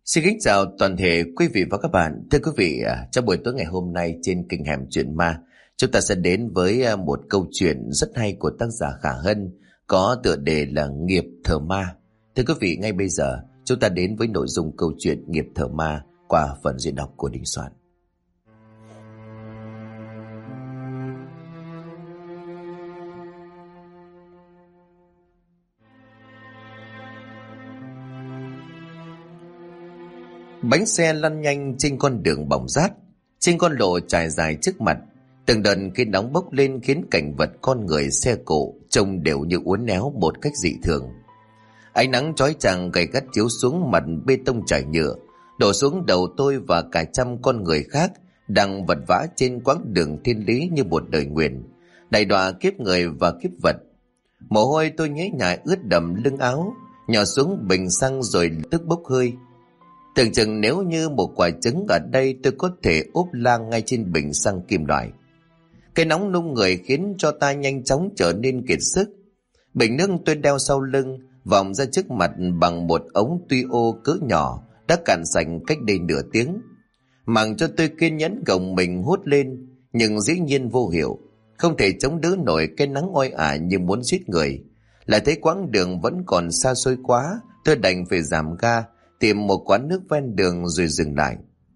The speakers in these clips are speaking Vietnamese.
Xin kính chào toàn thể quý vị và các bạn. Thưa quý vị, trong buổi tối ngày hôm nay trên kênh Hẻm Chuyện Ma, chúng ta sẽ đến với một câu chuyện rất hay của tác giả Khả Hân có tựa đề là Nghiệp Thờ Ma. Thưa quý vị, ngay bây giờ chúng ta đến với nội dung câu chuyện Nghiệp Thờ Ma qua phần diễn đọc của Đình Soạn. Bánh xe lăn nhanh trên con đường bỏng rát, trên con lộ trải dài trước mặt, từng đợt khí nóng bốc lên khiến cảnh vật con người xe cộ trông đều như uốn éo một cách dị thường. Ánh nắng chói chang gay gắt chiếu xuống mặt bê tông trải nhựa, đổ xuống đầu tôi và cả trăm con người khác đang vật vã trên quãng đường thiên lý như một đời nguyền, đầy đọa kiếp người và kiếp vật. Mồ hôi tôi nhễ nhại ướt đẫm lưng áo, nhỏ xuống bình xăng rồi tức bốc hơi. Tưởng chừng nếu như một quả trứng ở đây tôi có thể úp lang ngay trên bình xăng kim loại. Cái nóng nung người khiến cho ta nhanh chóng trở nên kiệt sức. Bình nước tôi đeo sau lưng vòng ra trước mặt bằng một ống tuy ô cỡ nhỏ đã cạn sạch cách đây nửa tiếng. Màng cho tôi kiên nhẫn gồng mình hút lên, nhưng dĩ nhiên vô hiệu, không thể chống đỡ nổi cái nắng oi ả như muốn giết người. Lại thấy quãng đường vẫn còn xa xôi quá, tôi đành phải giảm ga, tìm một quán nước ven đường rồi dừng lại.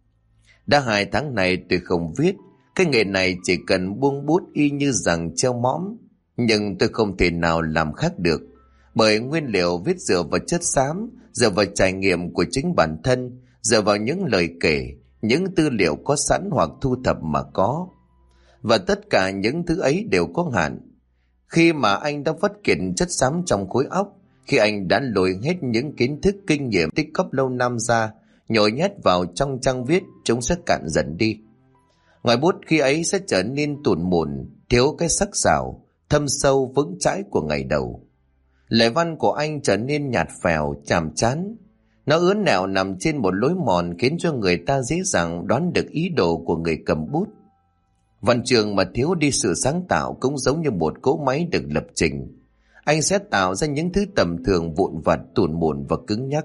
Đã 2 tháng này tôi không viết, cái nghề này chỉ cần buông bút y như rằng treo mõm, nhưng tôi không thể nào làm khác được, bởi nguyên liệu viết dựa vào chất xám, dựa vào trải nghiệm của chính bản thân, dựa vào những lời kể, những tư liệu có sẵn hoặc thu thập mà có. Và tất cả những thứ ấy đều có hạn. Khi mà anh đã vắt kiệt chất xám trong khối óc, khi anh đã lôi hết những kiến thức kinh nghiệm tích cóp lâu năm ra, nhồi nhét vào trong trang viết, chúng sẽ cạn dần đi. Ngòi bút khi ấy sẽ trở nên tủn mủn, thiếu cái sắc sảo, thâm sâu vững chãi của ngày đầu. Lời văn của anh trở nên nhạt phèo, chàm chán. Nó ướn nẹo nằm trên một lối mòn khiến cho người ta dễ dàng đoán được ý đồ của người cầm bút. Văn chương mà thiếu đi sự sáng tạo cũng giống như một cỗ máy được lập trình. Anh sẽ tạo ra những thứ tầm thường vụn vặt, tủn mủn và cứng nhắc.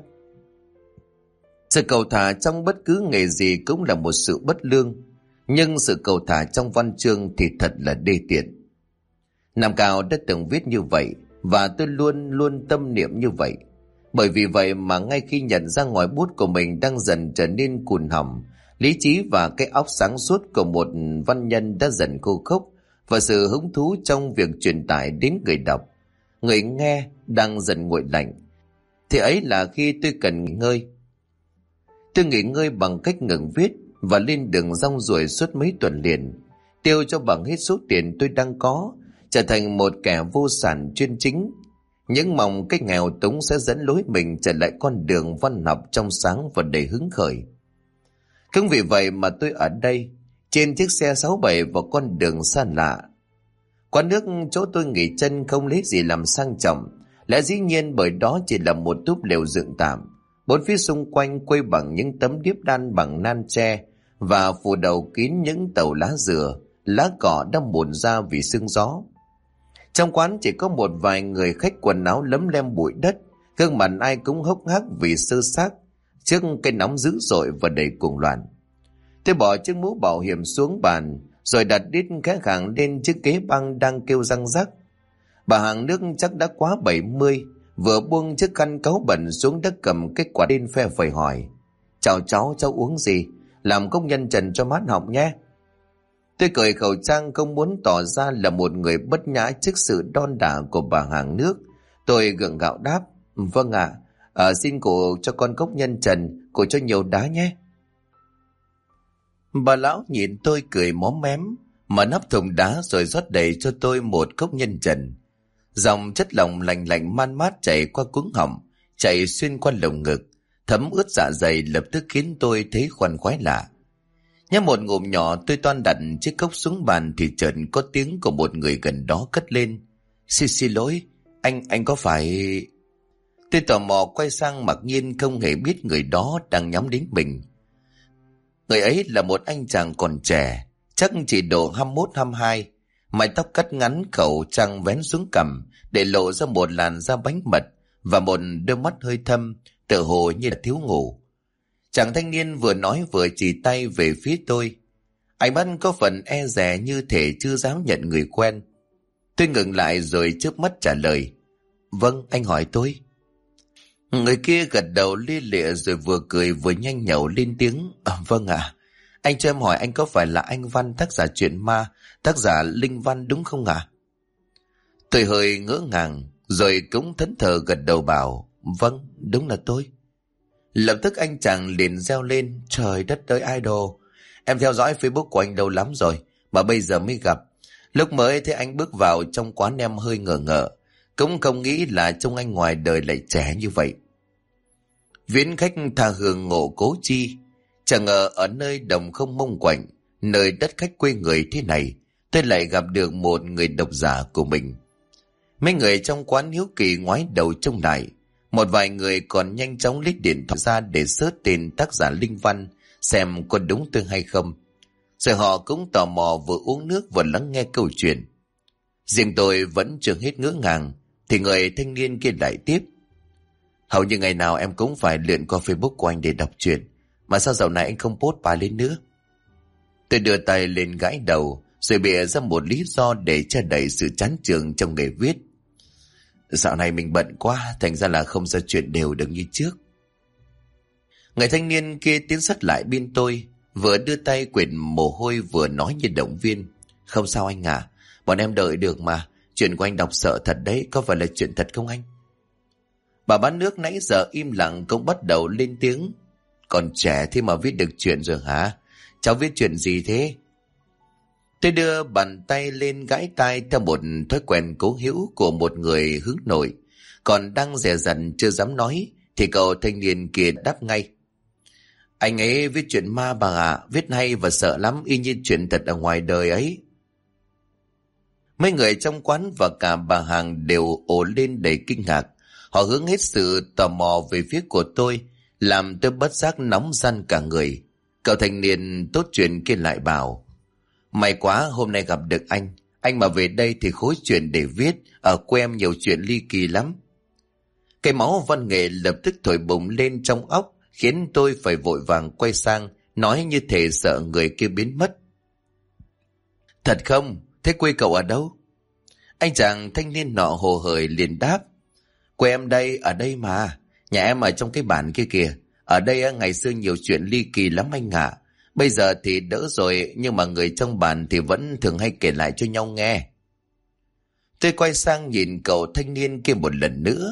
Sự cầu thả trong bất cứ nghề gì cũng là một sự bất lương, nhưng sự cầu thả trong văn chương thì thật là đê tiện. Nam Cao đã từng viết như vậy, và tôi luôn luôn tâm niệm như vậy. Bởi vì vậy mà ngay khi nhận ra ngòi bút của mình đang dần trở nên cùn hỏng, lý trí và cái óc sáng suốt của một văn nhân đã dần khô khốc, và sự hứng thú trong việc truyền tải đến người đọc, người nghe đang dần nguội lạnh, thì ấy là khi tôi cần nghỉ ngơi. Tôi nghỉ ngơi bằng cách ngừng viết và lên đường rong ruổi suốt mấy tuần liền, tiêu cho bằng hết số tiền tôi đang có, trở thành một kẻ vô sản chuyên chính, những mong cách nghèo túng sẽ dẫn lối mình trở lại con đường văn học trong sáng và đầy hứng khởi. Cũng vì vậy mà tôi ở đây, trên chiếc xe 67 vào con đường xa lạ. Quán nước chỗ tôi nghỉ chân không lấy gì làm sang trọng, lẽ dĩ nhiên bởi đó chỉ là một túp lều dựng tạm, bốn phía xung quanh quây bằng những tấm điếp đan bằng nan tre và phủ đầu kín những tàu lá dừa, lá cỏ đã mùn ra vì sương gió. Trong quán chỉ có một vài người khách quần áo lấm lem bụi đất, gương mặt ai cũng hốc hác vì sơ xác trước cái nóng dữ dội và đầy cuồng loạn. Tôi bỏ chiếc mũ bảo hiểm xuống bàn, rồi đặt đít khẽ khàng lên chiếc ghế băng đang kêu răng rắc. Bà hàng nước chắc đã quá 70, vừa buông chiếc khăn cáu bẩn xuống đã cầm cái quả đen phe phẩy hỏi: "Chào cháu uống gì? Làm công nhân trần cho mát họng nhé." Tôi cởi khẩu trang không muốn tỏ ra là một người bất nhã trước sự đon đả của bà hàng nước. Tôi gượng gạo đáp: "Vâng ạ, xin cô cho con cốc nhân trần, cô cho nhiều đá nhé." Bà lão nhìn tôi cười móm mém, mở nắp thùng đá rồi rót đầy cho tôi một cốc nhân trần. Dòng chất lỏng lạnh lạnh man mát chảy qua cuống họng, chạy xuyên qua lồng ngực, thấm ướt dạ dày, lập tức khiến tôi thấy khoan khoái lạ. Nhấp một ngụm nhỏ, tôi toan đặt chiếc cốc xuống bàn thì chợt có tiếng của một người gần đó cất lên: Xin lỗi, anh có phải..." Tôi tò mò quay sang ngạc nhiên không hề biết người đó đang nhắm đến mình. Người ấy là một anh chàng còn trẻ, chắc chỉ độ 21-22, mái tóc cắt ngắn, khẩu trang vén xuống cằm để lộ ra một làn da bánh mật và một đôi mắt hơi thâm, tựa hồ như là thiếu ngủ. Chàng thanh niên vừa nói vừa chỉ tay về phía tôi. Ánh mắt có phần e dè như thể chưa dám nhận người quen. Tôi ngừng lại rồi chớp mắt trả lời. Vâng, anh hỏi tôi. Người kia gật đầu lia lịa rồi vừa cười vừa nhanh nhẩu lên tiếng. Vâng ạ. Anh cho em hỏi anh có phải là anh Văn, tác giả truyện ma, tác giả Linh Văn đúng không ạ? Tôi hơi ngỡ ngàng rồi cũng thẫn thờ gật đầu bảo. Vâng, đúng là tôi. Lập tức anh chàng liền reo lên. Trời đất ơi idol, em theo dõi Facebook của anh lâu lắm rồi mà bây giờ mới gặp. Lúc mới thấy anh bước vào trong quán em hơi ngờ ngợ, cũng không nghĩ là trông anh ngoài đời lại trẻ như vậy. Viễn khách tha hương ngộ cố chi. Chẳng ngờ ở nơi đồng không mông quạnh, nơi đất khách quê người thế này, tôi lại gặp được một người độc giả của mình. Mấy người trong quán hiếu kỳ ngoái đầu trông lại. Một vài người còn nhanh chóng lít điện thoại ra để search tên tác giả Linh Văn xem có đúng tên hay không. Rồi họ cũng tò mò vừa uống nước vừa lắng nghe câu chuyện. Riêng tôi vẫn chưa hết ngỡ ngàng thì người thanh niên kia lại tiếp. Hầu như ngày nào em cũng phải lượn qua Facebook của anh để đọc truyện, mà sao dạo này anh không post bài lên nữa? Tôi đưa tay lên gãi đầu rồi bịa ra một lý do để che đậy sự chán chường trong nghề viết. Dạo này mình bận quá, thành ra là không ra chuyện đều được như trước. Người thanh niên kia tiến sát lại bên tôi, vừa đưa tay quệt mồ hôi vừa nói như động viên. Không sao anh à, bọn em đợi được mà. Chuyện của anh đọc sợ thật đấy, có phải là chuyện thật không anh? Bà bán nước nãy giờ im lặng cũng bắt đầu lên tiếng. Còn trẻ thế mà viết được chuyện rồi hả? Cháu viết chuyện gì thế? Tôi đưa bàn tay lên gãi tai theo một thói quen cố hữu của một người hướng nội. Còn đang dè dặt chưa dám nói thì cậu thanh niên kia đáp ngay. Anh ấy viết chuyện ma bà ạ, viết hay và sợ lắm, y như chuyện thật ở ngoài đời ấy. Mấy người trong quán và cả bà hàng đều ồ lên đầy kinh ngạc. Họ hướng hết sự tò mò về phía của tôi, làm tôi bất giác nóng ran cả người. Cậu thanh niên tốt chuyện kia lại bảo. May quá hôm nay gặp được anh mà về đây thì khối chuyện để viết, ở quê em nhiều chuyện ly kỳ lắm. Cái máu văn nghệ lập tức thổi bùng lên trong óc, khiến tôi phải vội vàng quay sang, nói như thể sợ người kia biến mất. Thật không? Thế quê cậu ở đâu? Anh chàng thanh niên nọ hồ hởi liền đáp. Quê em đây, ở đây mà. Nhà em ở trong cái bản kia kìa. Ở đây ngày xưa nhiều chuyện ly kỳ lắm anh ạ. Bây giờ thì đỡ rồi, nhưng mà người trong bản thì vẫn thường hay kể lại cho nhau nghe. Tôi quay sang nhìn cậu thanh niên kia một lần nữa.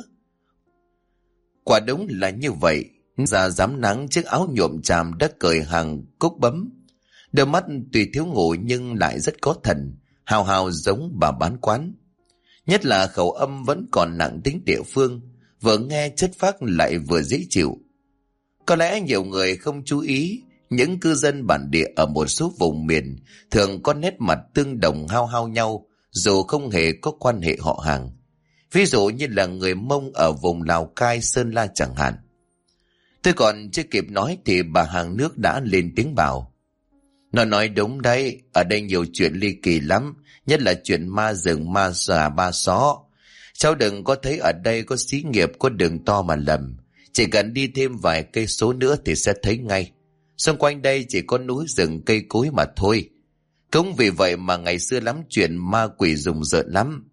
Quả đúng là như vậy. Da rám nắng, chiếc áo nhuộm chàm đã cởi hàng cúc bấm. Đôi mắt tuy thiếu ngủ nhưng lại rất có thần, hào hào giống bà bán quán. Nhất là khẩu âm vẫn còn nặng tính địa phương, vừa nghe chất phác lại vừa dễ chịu. Có lẽ nhiều người không chú ý, những cư dân bản địa ở một số vùng miền thường có nét mặt tương đồng hao hao nhau, dù không hề có quan hệ họ hàng. Ví dụ như là người Mông ở vùng Lào Cai, Sơn La chẳng hạn. Tôi còn chưa kịp nói thì bà hàng nước đã lên tiếng bảo. Nó nói đúng đấy, ở đây nhiều chuyện ly kỳ lắm, nhất là chuyện ma rừng ma già ba xó. Cháu đừng có thấy ở đây có xí nghiệp có đường to mà lầm. Chỉ cần đi thêm vài cây số nữa thì sẽ thấy ngay. Xung quanh đây chỉ có núi rừng cây cối mà thôi. Cũng vì vậy mà ngày xưa lắm chuyện ma quỷ rùng rợn lắm.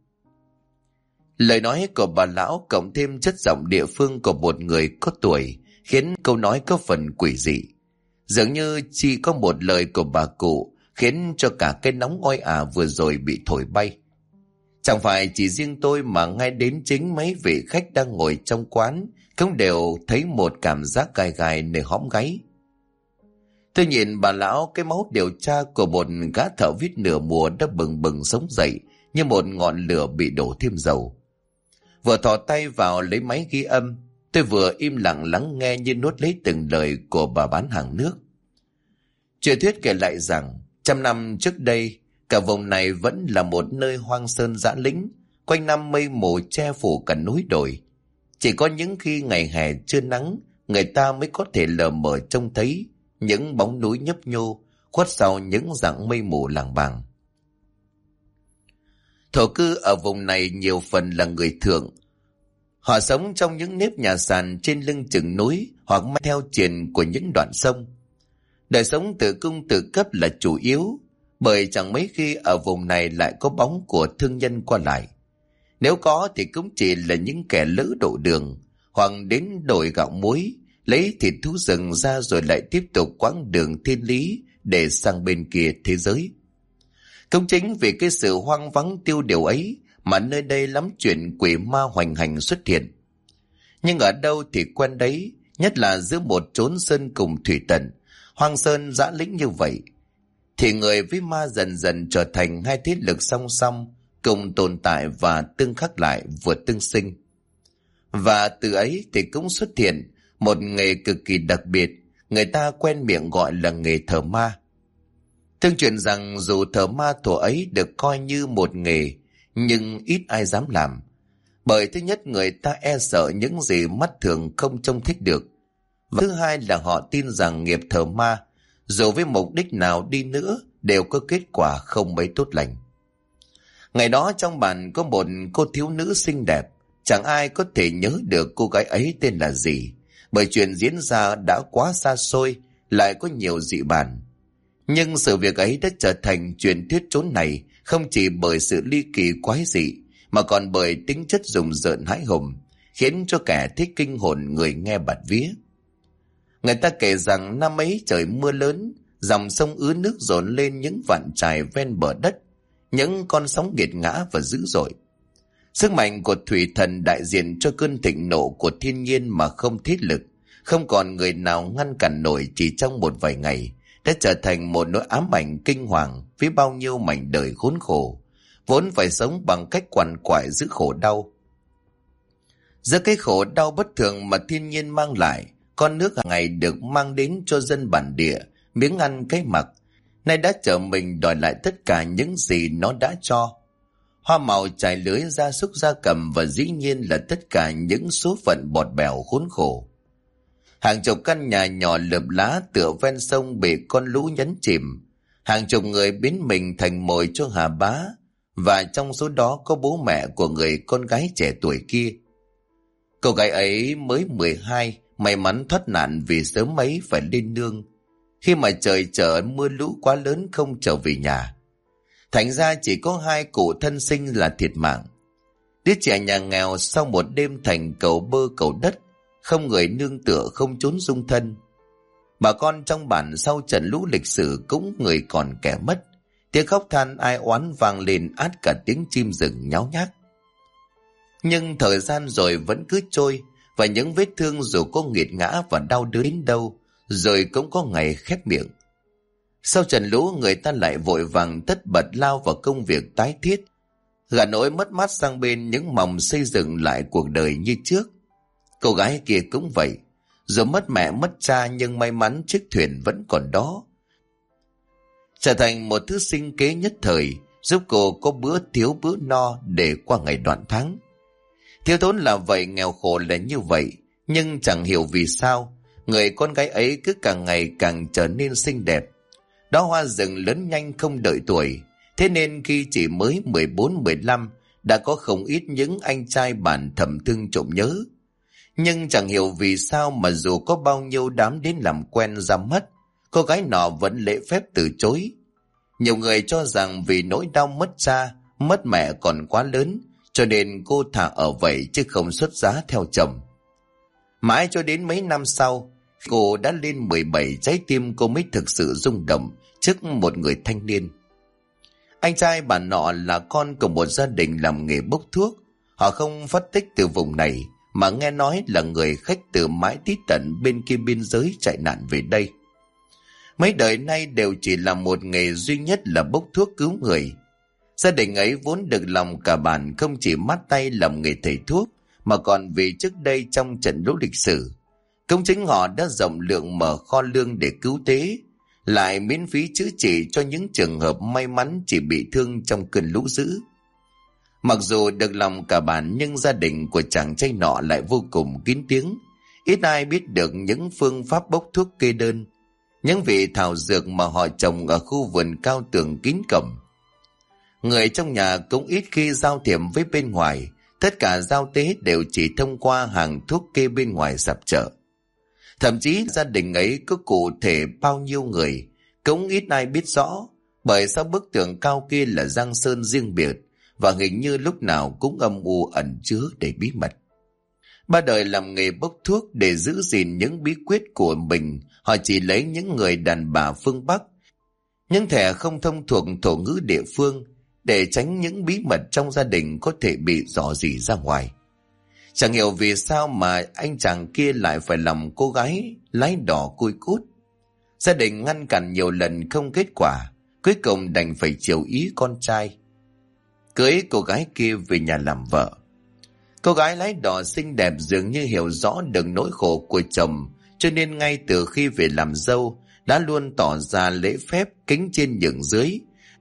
Lời nói của bà lão cộng thêm chất giọng địa phương của một người có tuổi khiến câu nói có phần quỷ dị. Dường như chỉ có một lời của bà cụ khiến cho cả cái nóng oi ả vừa rồi bị thổi bay. Chẳng phải chỉ riêng tôi mà ngay đến chính mấy vị khách đang ngồi trong quán cũng đều thấy một cảm giác gai gai nơi hõm gáy. Tôi nhìn bà lão, cái máu điều tra của một gã thợ viết nửa mùa đã bừng bừng sống dậy như một ngọn lửa bị đổ thêm dầu. Vừa thò tay vào lấy máy ghi âm, tôi vừa im lặng lắng nghe như nuốt lấy từng lời của bà bán hàng nước. Truyền thuyết kể lại rằng, 100 năm trước đây, cả vùng này vẫn là một nơi hoang sơn dã lĩnh, quanh năm mây mù che phủ cả núi đồi. Chỉ có những khi ngày hè chưa nắng, người ta mới có thể lờ mờ trông thấy những bóng núi nhấp nhô khuất sau những dặng mây mù làng bàng. Thổ cư ở vùng này nhiều phần là người thượng, Họ sống trong những nếp nhà sàn trên lưng chừng núi hoặc men theo triền của những đoạn sông. Đời sống tự cung tự cấp là chủ yếu, bởi chẳng mấy khi ở vùng này lại có bóng của thương nhân qua lại. Nếu có thì cũng chỉ là những kẻ lỡ độ đường, hoặc đến đổi gạo muối, lấy thịt thú rừng ra rồi lại tiếp tục quãng đường thiên lý để sang bên kia thế giới. Cũng chính vì cái sự hoang vắng tiêu điều ấy mà nơi đây lắm chuyện quỷ ma hoành hành xuất hiện. Nhưng ở đâu thì quen đấy, nhất là giữa một chốn sơn cùng thủy tận, hoang sơn dã lĩnh như vậy, thì người với ma dần dần trở thành hai thế lực song song, cùng tồn tại và tương khắc lại vừa tương sinh. Và từ ấy thì cũng xuất hiện một nghề cực kỳ đặc biệt, người ta quen miệng gọi là nghề thợ ma. Tương truyền rằng dù thợ ma thuở ấy được coi như một nghề, nhưng ít ai dám làm. Bởi thứ nhất, người ta e sợ những gì mắt thường không trông thích được. Và thứ hai là họ tin rằng nghiệp thợ ma, dù với mục đích nào đi nữa, đều có kết quả không mấy tốt lành. Ngày đó trong bản có một cô thiếu nữ xinh đẹp, chẳng ai có thể nhớ được cô gái ấy tên là gì, bởi chuyện diễn ra đã quá xa xôi, lại có nhiều dị bản. Nhưng sự việc ấy đã trở thành truyền thuyết chốn này không chỉ bởi sự ly kỳ quái dị, mà còn bởi tính chất rùng rợn hãi hùng, khiến cho kẻ thích kinh hồn người nghe bạt vía. Người ta kể rằng năm ấy trời mưa lớn, dòng sông ứ nước dồn lên những vạn trài ven bờ đất, những con sóng nghiệt ngã và dữ dội. Sức mạnh của thủy thần đại diện cho cơn thịnh nộ của thiên nhiên mà không thiết lực, không còn người nào ngăn cản nổi, chỉ trong một vài ngày đã trở thành một nỗi ám ảnh kinh hoàng với bao nhiêu mảnh đời khốn khổ, vốn phải sống bằng cách quằn quại giữa khổ đau. Giữa cái khổ đau bất thường mà thiên nhiên mang lại, con nước hàng ngày được mang đến cho dân bản địa miếng ăn cái mặc, nay đã trở mình đòi lại tất cả những gì nó đã cho. Hoa màu trải lưới, gia súc gia cầm và dĩ nhiên là tất cả những số phận bọt bèo khốn khổ. Hàng chục căn nhà nhỏ lợp lá tựa ven sông bị con lũ nhấn chìm, hàng chục người biến mình thành mồi cho hà bá, và trong số đó có bố mẹ của người con gái trẻ tuổi kia. Cô gái ấy mới 12, may mắn thoát nạn vì sớm ấy phải lên nương, khi mà trời trở mưa lũ quá lớn không trở về nhà. Thành ra chỉ có hai cụ thân sinh là thiệt mạng. Đứa trẻ nhà nghèo sau một đêm thành cầu bơ cầu đất, không người nương tựa, không chốn dung thân. Bà con trong bản sau trận lũ lịch sử cũng người còn kẻ mất, tiếng khóc than ai oán vang lên át cả tiếng chim rừng nháo nhác. Nhưng thời gian rồi vẫn cứ trôi, và những vết thương dù có nghiệt ngã và đau đớn đến đâu, rồi cũng có ngày khép miệng. Sau trận lũ, người ta lại vội vàng tất bật lao vào công việc tái thiết, gạt nỗi mất mát sang bên những mộng xây dựng lại cuộc đời như trước. Cô gái kia cũng vậy, dù mất mẹ mất cha nhưng may mắn chiếc thuyền vẫn còn đó, trở thành một thứ sinh kế nhất thời, giúp cô có bữa thiếu bữa no để qua ngày đoạn tháng. Thiếu thốn là vậy, nghèo khổ là như vậy, nhưng chẳng hiểu vì sao người con gái ấy cứ càng ngày càng trở nên xinh đẹp. Đó hoa rừng lớn nhanh không đợi tuổi, thế nên khi chỉ mới 14-15 đã có không ít những anh trai bản thầm thương trộm nhớ. Nhưng chẳng hiểu vì sao mà dù có bao nhiêu đám đến làm quen ra mắt, cô gái nọ vẫn lễ phép từ chối. Nhiều người cho rằng vì nỗi đau mất cha, mất mẹ còn quá lớn, cho nên cô thà ở vậy chứ không xuất giá theo chồng. Mãi cho đến mấy năm sau, cô đã lên 17, trái tim cô mới thực sự rung động trước một người thanh niên. Anh trai bà nọ là con của một gia đình làm nghề bốc thuốc. Họ không phát tích từ vùng này, mà nghe nói là người khách từ mãi tít tận bên kia biên giới chạy nạn về đây. Mấy đời nay đều chỉ làm một nghề duy nhất là bốc thuốc cứu người. Gia đình ấy vốn được lòng cả bản không chỉ mát tay làm nghề thầy thuốc, mà còn vì trước đây trong trận lũ lịch sử, công chính họ đã rộng lượng mở kho lương để cứu tế, lại miễn phí chữa trị cho những trường hợp may mắn chỉ bị thương trong cơn lũ dữ. Mặc dù được lòng cả bản, nhưng gia đình của chàng trai nọ lại vô cùng kín tiếng, ít ai biết được những phương pháp bốc thuốc kê đơn, những vị thảo dược mà họ trồng ở khu vườn cao tường kín cổng. Người trong nhà cũng ít khi giao thiệp với bên ngoài, Tất cả giao tế đều chỉ thông qua hàng thuốc kê bên ngoài sạp chợ. Thậm chí gia đình ấy có cụ thể bao nhiêu người cũng ít ai biết rõ, bởi sau bức tường cao kia là giang sơn riêng biệt và hình như lúc nào cũng âm u ẩn chứa đầy bí mật. Ba đời làm nghề bốc thuốc để giữ gìn những bí quyết của mình, họ chỉ lấy những người đàn bà phương Bắc, những thẻ không thông thuộc thổ ngữ địa phương, để tránh những bí mật trong gia đình có thể bị rò rỉ ra ngoài. Chẳng hiểu vì sao mà anh chàng kia lại phải làm cô gái lái đỏ cui cút. Gia đình ngăn cản nhiều lần không kết quả, cuối cùng đành phải chiều ý con trai, cưới cô gái kia về nhà làm vợ. Cô gái lái đỏ xinh đẹp dường như hiểu rõ được nỗi khổ của chồng, cho nên ngay từ khi về làm dâu đã luôn tỏ ra lễ phép, kính trên nhường dưới,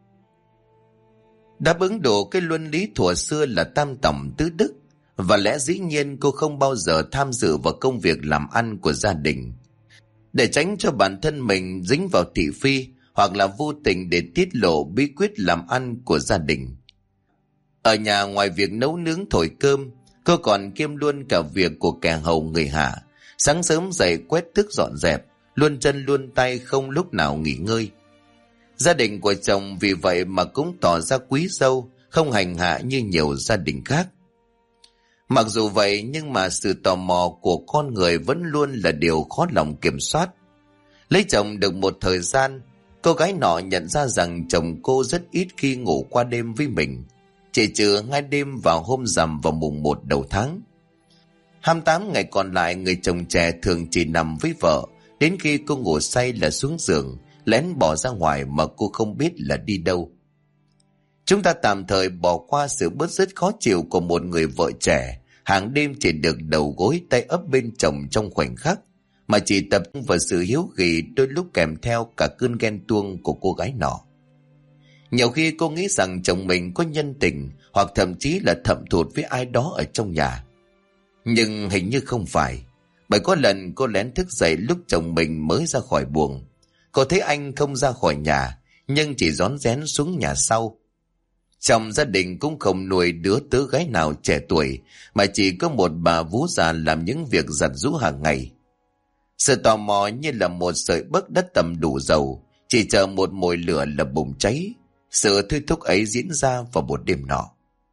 đáp ứng đủ cái luân lý thuở xưa là tam tòng tứ đức. Và lẽ dĩ nhiên cô không bao giờ tham dự vào công việc làm ăn của gia đình, để tránh cho bản thân mình dính vào thị phi, hoặc là vô tình để tiết lộ bí quyết làm ăn của gia đình. Ở nhà ngoài việc nấu nướng thổi cơm, cô còn kiêm luôn cả việc của kẻ hầu người hạ. Sáng sớm dậy quét tước dọn dẹp, luôn chân luôn tay không lúc nào nghỉ ngơi. Gia đình của chồng vì vậy mà cũng tỏ ra quý dâu, không hành hạ như nhiều gia đình khác. Mặc dù vậy nhưng mà sự tò mò của con người vẫn luôn là điều khó lòng kiểm soát. Lấy chồng được một thời gian, cô gái nọ nhận ra rằng chồng cô rất ít khi ngủ qua đêm với mình, chỉ trừ 2 đêm vào hôm rằm vào mùng 1 đầu tháng. 28 ngày còn lại, người chồng trẻ thường chỉ nằm với vợ, đến khi cô ngủ say là xuống giường, lén bỏ ra ngoài mà cô không biết là đi đâu. Chúng ta tạm thời bỏ qua sự bứt rứt khó chịu của một người vợ trẻ, hàng đêm chỉ được đầu gối tay ấp bên chồng trong khoảnh khắc, mà chỉ tập trung vào sự hiếu kỳ, đôi lúc kèm theo cả cơn ghen tuông của cô gái nọ. Nhiều khi cô nghĩ rằng chồng mình có nhân tình, hoặc thậm chí là thậm thụt với ai đó ở trong nhà. Nhưng hình như không phải, bởi có lần cô lén thức dậy lúc chồng mình mới ra khỏi buồng. Cô thấy anh không ra khỏi nhà, nhưng chỉ rón rén xuống nhà sau. Trong gia đình cũng không nuôi đứa tớ gái nào trẻ tuổi, mà chỉ có một bà vú già làm những việc giặt giũ hàng ngày. Sự tò mò như là một sợi bấc đất tầm đủ dầu, chỉ chờ một mồi lửa là bùng cháy. Sự thôi thúc ấy diễn ra vào một đêm nọ.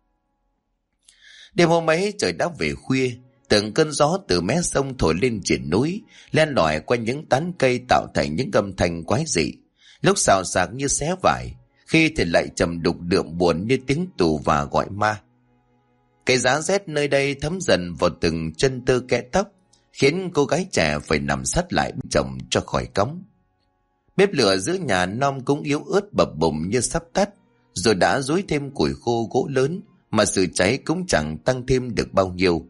Đêm hôm ấy trời đã về khuya, từng cơn gió từ mé sông thổi lên triển núi, len lỏi qua những tán cây tạo thành những âm thanh quái dị, lúc xào xạc như xé vải, khi thì lại trầm đục đượm buồn như tiếng tù và gọi ma. Cái giá rét nơi đây thấm dần vào từng chân tơ kẽ tóc, khiến cô gái trẻ phải nằm sát lại bên chồng cho khỏi cóng. Bếp lửa giữa nhà non cũng yếu ớt bập bùng như sắp tắt, rồi đã dối thêm củi khô gỗ lớn, mà sự cháy cũng chẳng tăng thêm được bao nhiêu.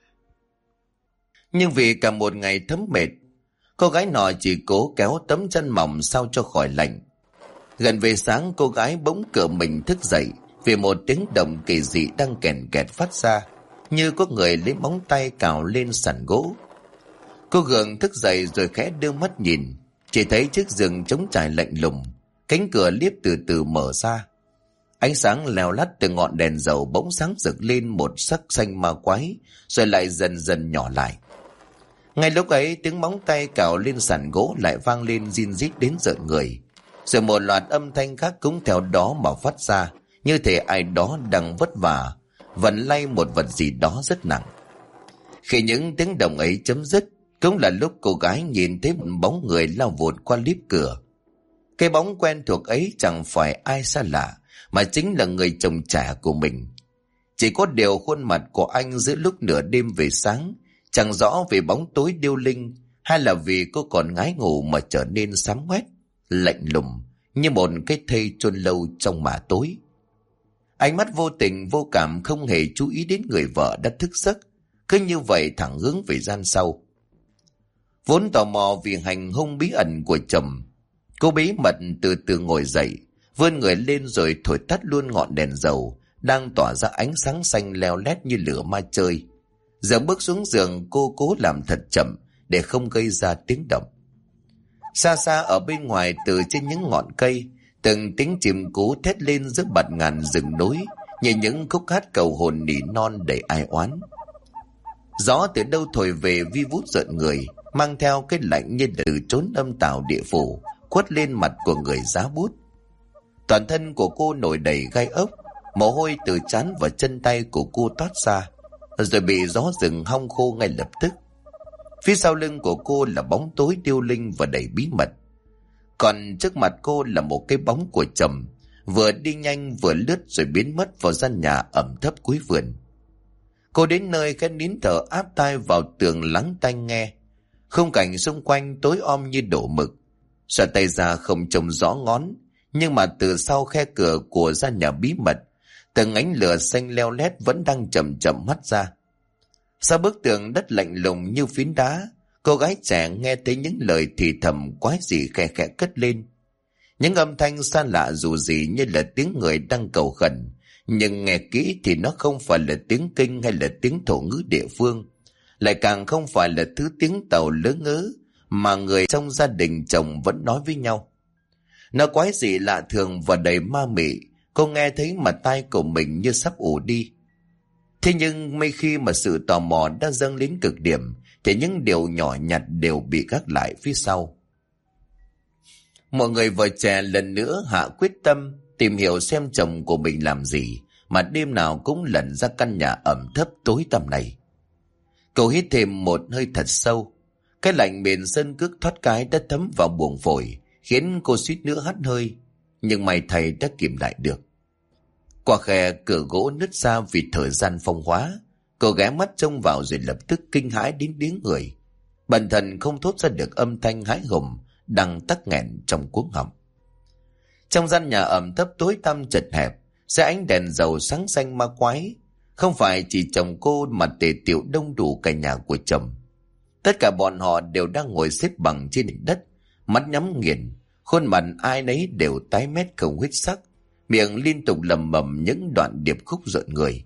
Nhưng vì cả một ngày thấm mệt, cô gái nọ chỉ cố kéo tấm chăn mỏng sao cho khỏi lạnh. Gần về sáng, cô gái bỗng cựa mình thức dậy vì một tiếng động kỳ dị đang kèn kẹt phát ra, như có người lấy móng tay cào lên sàn gỗ. Cô gượng thức dậy rồi khẽ đưa mắt nhìn, chỉ thấy chiếc giường trống trải lạnh lùng, cánh cửa liếp từ từ mở ra. Ánh sáng leo lắt từ ngọn đèn dầu bỗng sáng rực lên một sắc xanh ma quái, rồi lại dần dần nhỏ lại. Ngay lúc ấy, tiếng móng tay cào lên sàn gỗ lại vang lên rin rít đến rợn người, rồi một loạt âm thanh khác cũng theo đó mà phát ra, như thể ai đó đang vất vả vặn lay một vật gì đó rất nặng. Khi những tiếng động ấy chấm dứt, cũng là lúc cô gái nhìn thấy một bóng người lao vụt qua liếp cửa. Cái bóng quen thuộc ấy chẳng phải ai xa lạ, mà chính là người chồng trẻ của mình. Chỉ có điều khuôn mặt của anh giữa lúc nửa đêm về sáng, chẳng rõ vì bóng tối điêu linh, hay là vì cô còn ngái ngủ mà trở nên xám ngoét, lạnh lùng như một cái thây chôn lâu trong mả tối. Ánh mắt vô tình vô cảm không hề chú ý đến người vợ đã thức giấc, cứ như vậy thẳng hướng về gian sau. Vốn tò mò vì hành hung bí ẩn của chồng, cô bí mật từ từ ngồi dậy, vươn người lên rồi thổi tắt luôn ngọn đèn dầu đang tỏa ra ánh sáng xanh leo lét như lửa ma chơi. Giờ bước xuống giường, cô cố làm thật chậm để không gây ra tiếng động. Xa xa ở bên ngoài, từ trên những ngọn cây, từng tiếng chim cú thét lên giữa bạt ngàn rừng núi, như những khúc hát cầu hồn nỉ non đầy ai oán. Gió từ đâu thổi về vi vút rợn người, mang theo cái lạnh như từ chốn âm tào địa phủ, quất lên mặt của người giá bút. Toàn thân của cô nổi đầy gai ốc, mồ hôi từ trán và chân tay của cô toát ra, rồi bị gió rừng hong khô ngay lập tức. Phía sau lưng của cô là bóng tối điêu linh và đầy bí mật. Còn trước mặt cô là một cái bóng của Trầm, vừa đi nhanh vừa lướt rồi biến mất vào gian nhà ẩm thấp cuối vườn. Cô đến nơi khẽ nín thở áp tai vào tường lắng tai nghe. Khung cảnh xung quanh tối om như đổ mực. Xoa tay ra không trông rõ ngón, nhưng mà từ sau khe cửa của gian nhà bí mật, từng ánh lửa xanh leo lét vẫn đang chậm chậm hắt ra. Sau bức tường đất lạnh lùng như phiến đá, cô gái trẻ nghe thấy những lời thì thầm quái dị khe khẽ cất lên. Những âm thanh xa lạ dù gì như là tiếng người đang cầu khẩn, nhưng nghe kỹ thì nó không phải là tiếng kinh hay là tiếng thổ ngữ địa phương, lại càng không phải là thứ tiếng tàu lớn ngớ mà người trong gia đình chồng vẫn nói với nhau. Nó quái dị lạ thường và đầy ma mị, cô nghe thấy mà tai của mình như sắp ù đi. Thế nhưng mấy khi mà sự tò mò đã dâng đến cực điểm thì những điều nhỏ nhặt đều bị gác lại phía sau. Mọi người vợ trẻ lần nữa hạ quyết tâm tìm hiểu xem chồng của mình làm gì mà đêm nào cũng lẩn ra căn nhà ẩm thấp tối tăm này. Cô hít thêm một hơi thật sâu. Cái lạnh miền sơn cước thoát cái đã thấm vào buồng phổi, khiến cô suýt nữa hắt hơi, nhưng may thầy đã kìm lại được. Qua khe cửa gỗ nứt ra vì thời gian phong hóa, cô ghé mắt trông vào rồi lập tức kinh hãi đến điếng người. Bần thần không thốt ra được âm thanh hãi hùng đang tắc nghẹn trong cuống họng. Trong gian nhà ẩm thấp tối tăm chật hẹp, sẽ ánh đèn dầu sáng xanh ma quái. Không phải chỉ chồng cô mà tề tiểu đông đủ cả nhà của chồng. Tất cả bọn họ đều đang ngồi xếp bằng trên nền đất, mắt nhắm nghiền, khuôn mặt ai nấy đều tái mét không huyết sắc, miệng liên tục lẩm bẩm những đoạn điệp khúc rợn người.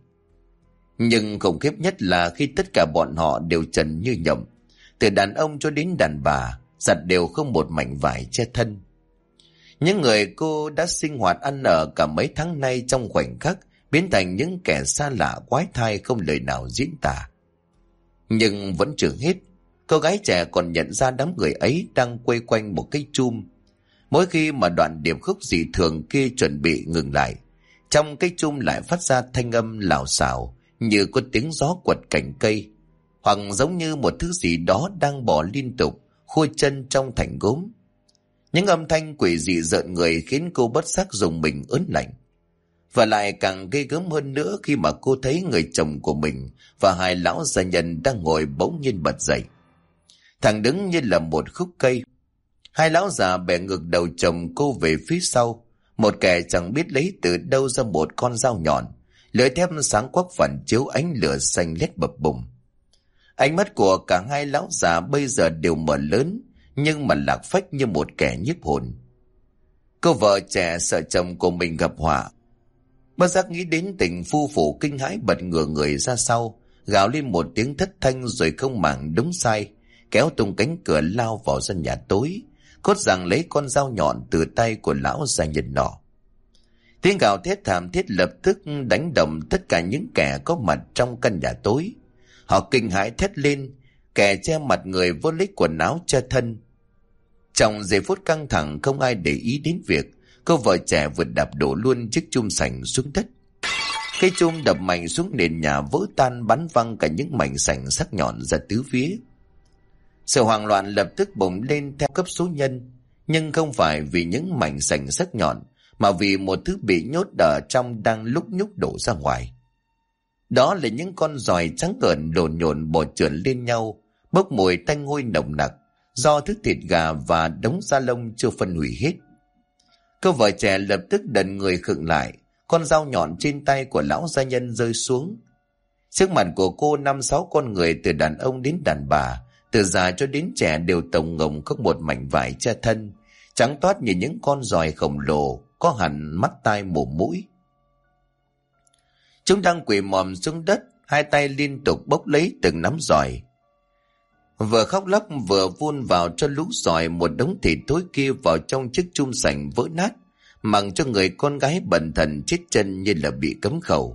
Nhưng khủng khiếp nhất là khi tất cả bọn họ đều trần như nhộng, từ đàn ông cho đến đàn bà, giặt đều không một mảnh vải che thân. Những người cô đã sinh hoạt ăn ở cả mấy tháng nay trong khoảnh khắc biến thành những kẻ xa lạ quái thai không lời nào diễn tả. Nhưng vẫn chưa hết, cô gái trẻ còn nhận ra đám người ấy đang quay quanh một cái chum. Mỗi khi mà đoạn điệp khúc dị thường kia chuẩn bị ngừng lại, trong cái chum lại phát ra thanh âm lào xào như có tiếng gió quật cành cây, hoặc giống như một thứ gì đó đang bò liên tục, khui chân trong thành gốm. Những âm thanh quỷ dị rợn người khiến cô bất giác dùng mình ớn lạnh. Và lại càng ghê gớm hơn nữa khi mà cô thấy người chồng của mình và hai lão gia nhân đang ngồi bỗng nhiên bật dậy. Thẳng đứng như là một khúc cây. Hai lão già bẻ ngược đầu chồng cô về phía sau. Một kẻ chẳng biết lấy từ đâu ra một con dao nhọn, lưỡi thép sáng quắc phản chiếu ánh lửa xanh lét bập bùng. Ánh mắt của cả hai lão già bây giờ đều mở lớn, nhưng mà lạc phách như một kẻ nhiếp hồn. Cô vợ trẻ sợ chồng của mình gặp họa, bất giác nghĩ đến tình phu phụ kinh hãi bật ngửa người ra sau, gào lên một tiếng thất thanh rồi không màng đúng sai, kéo tung cánh cửa lao vào gian nhà tối, cốt rằng lấy con dao nhọn từ tay của lão gia nhân nọ. Tiếng gào thét thảm thiết lập tức đánh động tất cả những kẻ có mặt trong căn nhà tối. Họ kinh hãi thét lên, kẻ che mặt người vô lấy quần áo che thân. Trong giây phút căng thẳng không ai để ý đến việc cô vợ trẻ vượt đạp đổ luôn chiếc chum sành xuống đất. Cái chum đập mạnh xuống nền nhà vỡ tan, bắn văng cả những mảnh sành sắc nhọn ra tứ phía. Sự hoảng loạn lập tức bùng lên theo cấp số nhân, nhưng không phải vì những mảnh sành sắc nhọn, mà vì một thứ bị nhốt ở trong đang lúc nhúc đổ ra ngoài. Đó là những con giòi trắng ngợn đồn nhộn bò trườn lên nhau, bốc mùi tanh hôi nồng nặc do thức thịt gà và đống da lông chưa phân hủy hết. Cô vợ trẻ lập tức đần người khựng lại, con dao nhọn trên tay của lão gia nhân rơi xuống. Trước mặt của cô 5-6 con người từ đàn ông đến đàn bà, từ già cho đến trẻ đều tổng ngồng không một mảnh vải che thân, trắng toát như những con giòi khổng lồ, có hẳn mắt tai mồm mũi. Chúng đang quỳ mòm xuống đất, hai tay liên tục bốc lấy từng nắm giòi. Vừa khóc lóc vừa vun vào cho lũ giòi một đống thịt thối kia vào trong chiếc chum sành vỡ nát, mặc cho người con gái bần thần chết chân như là bị cấm khẩu.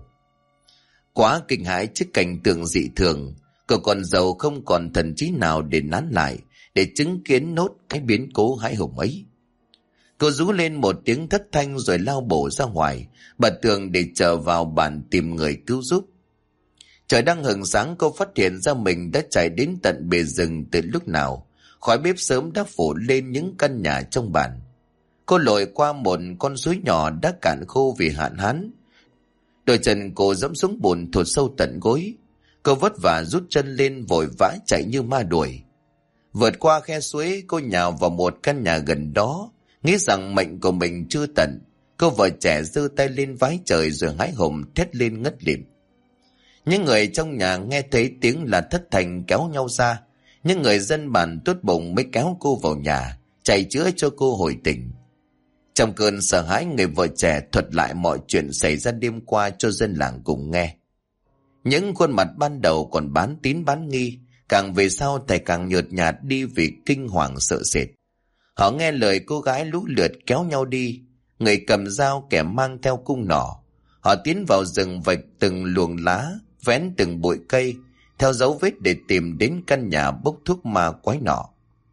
Quá kinh hãi trước cảnh tượng dị thường, cậu con dâu không còn thần trí nào để nán lại, để chứng kiến nốt cái biến cố hãi hùng ấy. Cô rú lên một tiếng thất thanh rồi lao bổ ra ngoài, bật tường để trở vào bản tìm người cứu giúp. Trời đang hừng sáng, cô phát hiện ra mình đã chạy đến tận bề rừng từ lúc nào. Khói bếp sớm đã phủ lên những căn nhà trong bản. Cô lội qua một con suối nhỏ đã cạn khô vì hạn hán. Đôi chân cô dẫm xuống bùn thụt sâu tận gối. Cô vất vả rút chân lên vội vã chạy như ma đuổi. Vượt qua khe suối, cô nhào vào một căn nhà gần đó, nghĩ rằng mệnh của mình chưa tận. Cô vợ trẻ giơ tay lên vái trời rồi hái hùng thét lên ngất lịm. Những người trong nhà nghe thấy tiếng là thất thanh kéo nhau ra. Những người dân bản tốt bụng mới kéo cô vào nhà, chạy chữa cho cô hồi tỉnh. Trong cơn sợ hãi, người vợ trẻ thuật lại mọi chuyện xảy ra đêm qua cho dân làng cùng nghe. Những khuôn mặt ban đầu còn bán tín bán nghi, càng về sau thầy càng nhợt nhạt đi vì kinh hoàng sợ sệt. Họ nghe lời cô gái lũ lượt kéo nhau đi, người cầm dao kẻ mang theo cung nỏ. Họ tiến vào rừng vạch từng luồng lá, vén từng bụi cây, theo dấu vết để tìm đến căn nhà bốc thuốc ma quái nọ.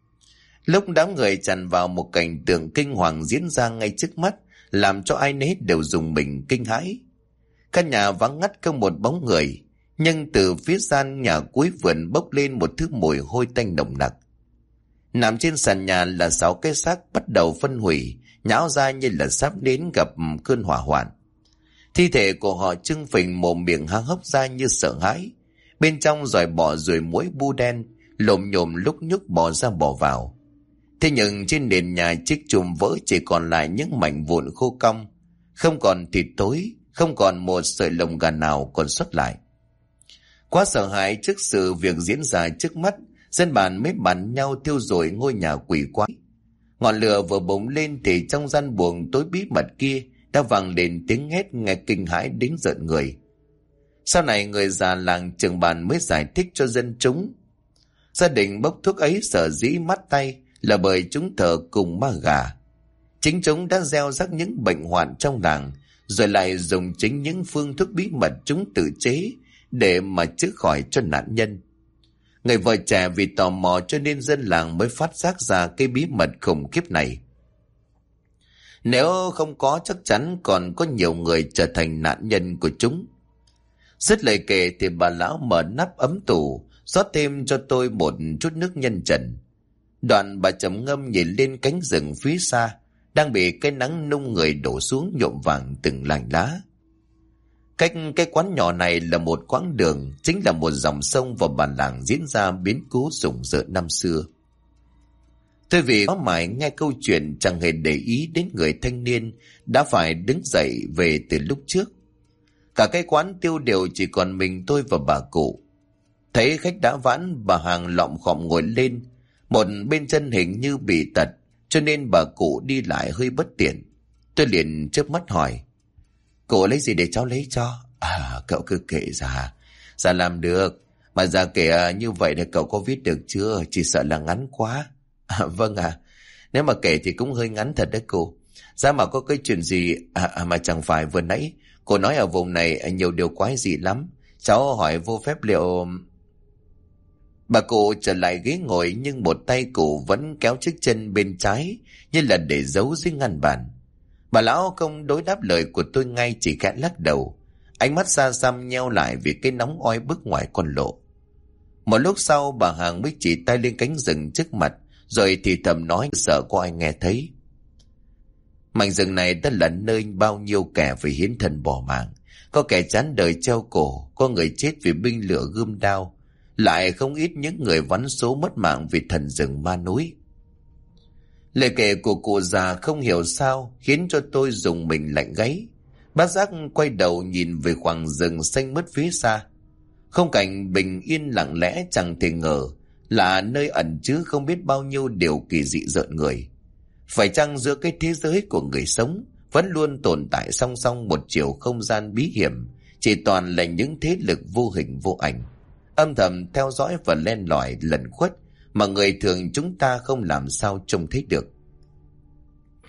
Lúc đám người tràn vào, một cảnh tượng kinh hoàng diễn ra ngay trước mắt, làm cho ai nấy đều rùng mình kinh hãi. Căn nhà vắng ngắt không một bóng người, nhưng từ phía gian nhà cuối vườn bốc lên một thứ mùi hôi tanh nồng nặc. Nằm trên sàn nhà là 6 cái xác bắt đầu phân hủy, nhão ra như là sắp đến gặp cơn hỏa hoạn. Thi thể của họ trưng phình, mồm miệng há hốc ra như sợ hãi. Bên trong giòi bọ ruồi muỗi bu đen, lồm nhồm lúc nhúc bò ra bò vào. Thế nhưng trên nền nhà chiếc chùm vỡ chỉ còn lại những mảnh vụn khô cong, không còn thịt tối, không còn một sợi lông gà nào còn xuất lại. Quá sợ hãi trước sự việc diễn ra trước mắt, dân bản mới bàn nhau thiêu rụi ngôi nhà quỷ quái. Ngọn lửa vừa bùng lên thì trong gian buồng tối bí mật kia đã vang lên tiếng hét nghe kinh hãi đến rợn người. Sau này người già làng trưởng bản mới giải thích cho dân chúng. Gia đình bốc thuốc ấy sở dĩ mát tay là bởi chúng thờ cùng ma gà. Chính chúng đã gieo rắc những bệnh hoạn trong làng, rồi lại dùng chính những phương thuốc bí mật chúng tự chế để mà chữa khỏi cho nạn nhân. Người vợ trẻ vì tò mò cho nên dân làng mới phát giác ra cái bí mật khủng khiếp này. Nếu không có, chắc chắn còn có nhiều người trở thành nạn nhân của chúng. Dứt lời kể thì bà lão mở nắp ấm tủ, rót thêm cho tôi một chút nước nhân trần. Đoạn bà trầm ngâm nhìn lên cánh rừng phía xa, đang bị cái nắng nung người đổ xuống nhuộm vàng từng làn lá. Cách cái quán nhỏ này là một quãng đường, chính là một dòng sông vào bản làng diễn ra biến cố rùng rợn năm xưa. Tôi vì có mải nghe câu chuyện chẳng hề để ý đến người thanh niên đã phải đứng dậy về từ lúc trước. Cả cái quán tiêu đều chỉ còn mình tôi và bà cụ. Thấy khách đã vãn, bà hàng lọm khọm ngồi lên, một bên chân hình như bị tật, cho nên bà cụ đi lại hơi bất tiện. Tôi liền chớp mắt hỏi: "Cụ lấy gì để cháu lấy cho?" Cậu cứ kệ ra. Dạ làm được. Mà dạ kể như vậy thì cậu có viết được chưa? Chỉ sợ là ngắn quá. Vâng ạ. Nếu mà kể thì cũng hơi ngắn thật đấy cô. Dạ mà có cái chuyện gì mà chẳng phải vừa nãy cô nói ở vùng này nhiều điều quái dị lắm. Cháu hỏi vô phép liệu... Bà cụ trở lại ghế ngồi, nhưng một tay cụ vẫn kéo chiếc chân bên trái như là để giấu dưới ngăn bàn. Bà lão không đối đáp lời của tôi ngay, chỉ khẽ lắc đầu. Ánh mắt xa xăm nheo lại vì cái nóng oi bức ngoài con lộ. Một lúc sau bà hàng mới chỉ tay lên cánh rừng trước mặt, rồi thì thầm nói sợ có ai nghe thấy. Mảnh rừng này đã là nơi bao nhiêu kẻ phải hiến thân bỏ mạng. Có kẻ chán đời treo cổ, có người chết vì binh lửa gươm đao, lại không ít những người vắn số mất mạng vì thần rừng ma núi. Lời kể của cụ già không hiểu sao khiến cho tôi rùng mình lạnh gáy. Bác giác quay đầu nhìn về khoảng rừng xanh mướt phía xa. Không cảnh bình yên lặng lẽ chẳng thể ngờ là nơi ẩn chứa không biết bao nhiêu điều kỳ dị rợn người. Phải chăng giữa cái thế giới của người sống vẫn luôn tồn tại song song một chiều không gian bí hiểm, chỉ toàn là những thế lực vô hình vô ảnh, âm thầm theo dõi và len lỏi lẩn khuất mà người thường chúng ta không làm sao trông thấy được.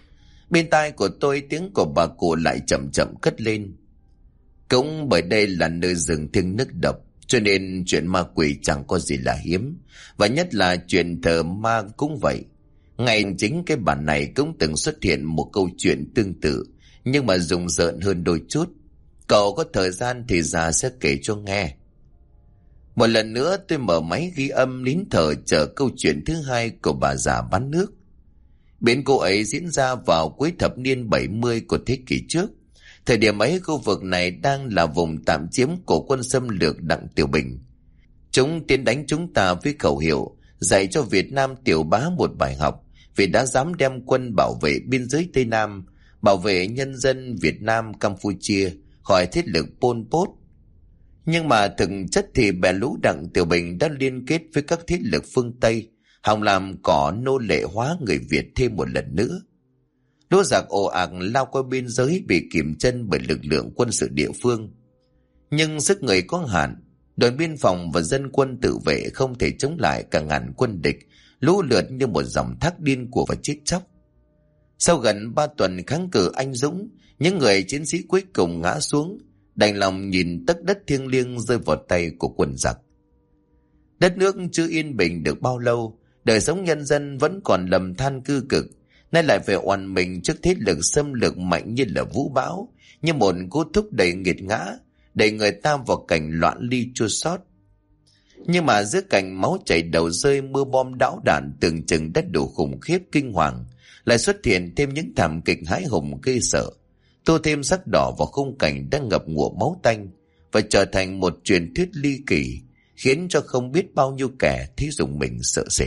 Bên tai của tôi tiếng của bà cụ lại chậm chậm cất lên. Cũng bởi đây là nơi rừng thiêng nước độc, cho nên chuyện ma quỷ chẳng có gì là hiếm. Và nhất là chuyện thờ ma cũng vậy. Ngay chính cái bản này cũng từng xuất hiện một câu chuyện tương tự, nhưng mà rùng rợn hơn đôi chút. Cậu có thời gian thì già sẽ kể cho nghe. Một lần nữa tôi mở máy ghi âm nín thở chờ câu chuyện thứ hai của bà già bán nước. Biến cố ấy diễn ra vào cuối thập niên 70 của thế kỷ trước. Thời điểm ấy khu vực này đang là vùng tạm chiếm của quân xâm lược Đặng Tiểu Bình. Chúng tiến đánh chúng ta với khẩu hiệu dạy cho Việt Nam tiểu bá một bài học, vì đã dám đem quân bảo vệ biên giới Tây Nam, bảo vệ nhân dân Việt Nam Campuchia khỏi thế lực Pol Pot. Nhưng mà thực chất thì bè lũ Đặng Tiểu Bình đã liên kết với các thế lực phương Tây, hòng làm cỏ nô lệ hóa người Việt thêm một lần nữa. Lũ giặc ồ ạt lao qua biên giới bị kìm chân bởi lực lượng quân sự địa phương. Nhưng sức người có hạn, đồn biên phòng và dân quân tự vệ không thể chống lại cả ngàn quân địch, lũ lượt như một dòng thác điên cuồng và chết chóc. Sau gần 3 tuần kháng cự anh dũng, những người chiến sĩ cuối cùng ngã xuống, đành lòng nhìn tấc đất thiêng liêng rơi vào tay của quân giặc. Đất nước chưa yên bình được bao lâu, đời sống nhân dân vẫn còn lầm than cư cực, nay lại phải oằn mình trước thế lực xâm lược mạnh như là vũ bão, như một cú thúc đẩy nghiệt ngã, đẩy người ta vào cảnh loạn ly chua xót. Nhưng mà giữa cảnh máu chảy đầu rơi, mưa bom đão đạn tưởng chừng đất đủ khủng khiếp kinh hoàng, lại xuất hiện thêm những thảm kịch hãi hùng ghê sợ, tô thêm sắc đỏ vào khung cảnh đang ngập ngụa máu tanh, và trở thành một truyền thuyết ly kỳ, khiến cho không biết bao nhiêu kẻ thấy rùng mình sợ sệt.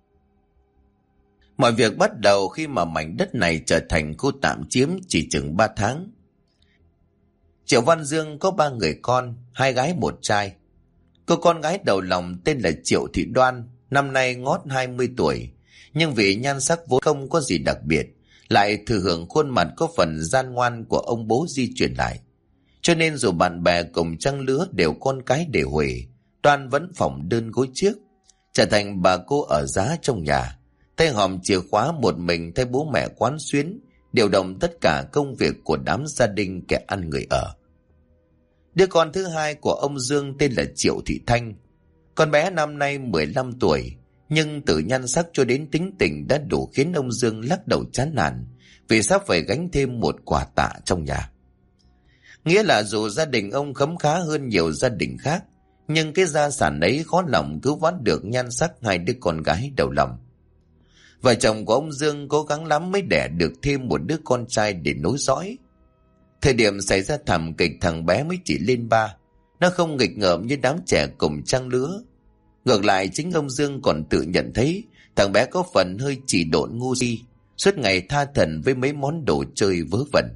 Mọi việc bắt đầu khi mà mảnh đất này trở thành khu tạm chiếm chỉ chừng 3 tháng. Triệu Văn Dương có 3 người con, 2 gái 1 trai. Cô con gái đầu lòng tên là Triệu Thị Đoan, năm nay ngót 20 tuổi, nhưng vì nhan sắc vốn không có gì đặc biệt, lại thừa hưởng khuôn mặt có phần gian ngoan của ông bố di truyền lại. Cho nên dù bạn bè cùng trang lứa đều con cái để huề, Đoan vẫn phỏng đơn gối trước, trở thành bà cô ở giá trong nhà, tay hòm chìa khóa một mình thay bố mẹ quán xuyến, điều động tất cả công việc của đám gia đình kẻ ăn người ở. Đứa con thứ hai của ông Dương tên là Triệu Thị Thanh. Con bé năm nay 15 tuổi, nhưng từ nhan sắc cho đến tính tình đã đủ khiến ông Dương lắc đầu chán nản, vì sắp phải gánh thêm một quả tạ trong nhà. Nghĩa là dù gia đình ông khấm khá hơn nhiều gia đình khác, nhưng cái gia sản ấy khó lòng cứu vãn được nhan sắc hai đứa con gái đầu lòng. Vợ chồng của ông Dương cố gắng lắm mới đẻ được thêm một đứa con trai để nối dõi. Thời điểm xảy ra thảm kịch, thằng bé mới chỉ lên 3, nó không nghịch ngợm như đám trẻ cùng trang lứa. Ngược lại, chính ông Dương còn tự nhận thấy thằng bé có phần hơi chỉ độn ngu si, suốt ngày tha thẩn với mấy món đồ chơi vớ vẩn.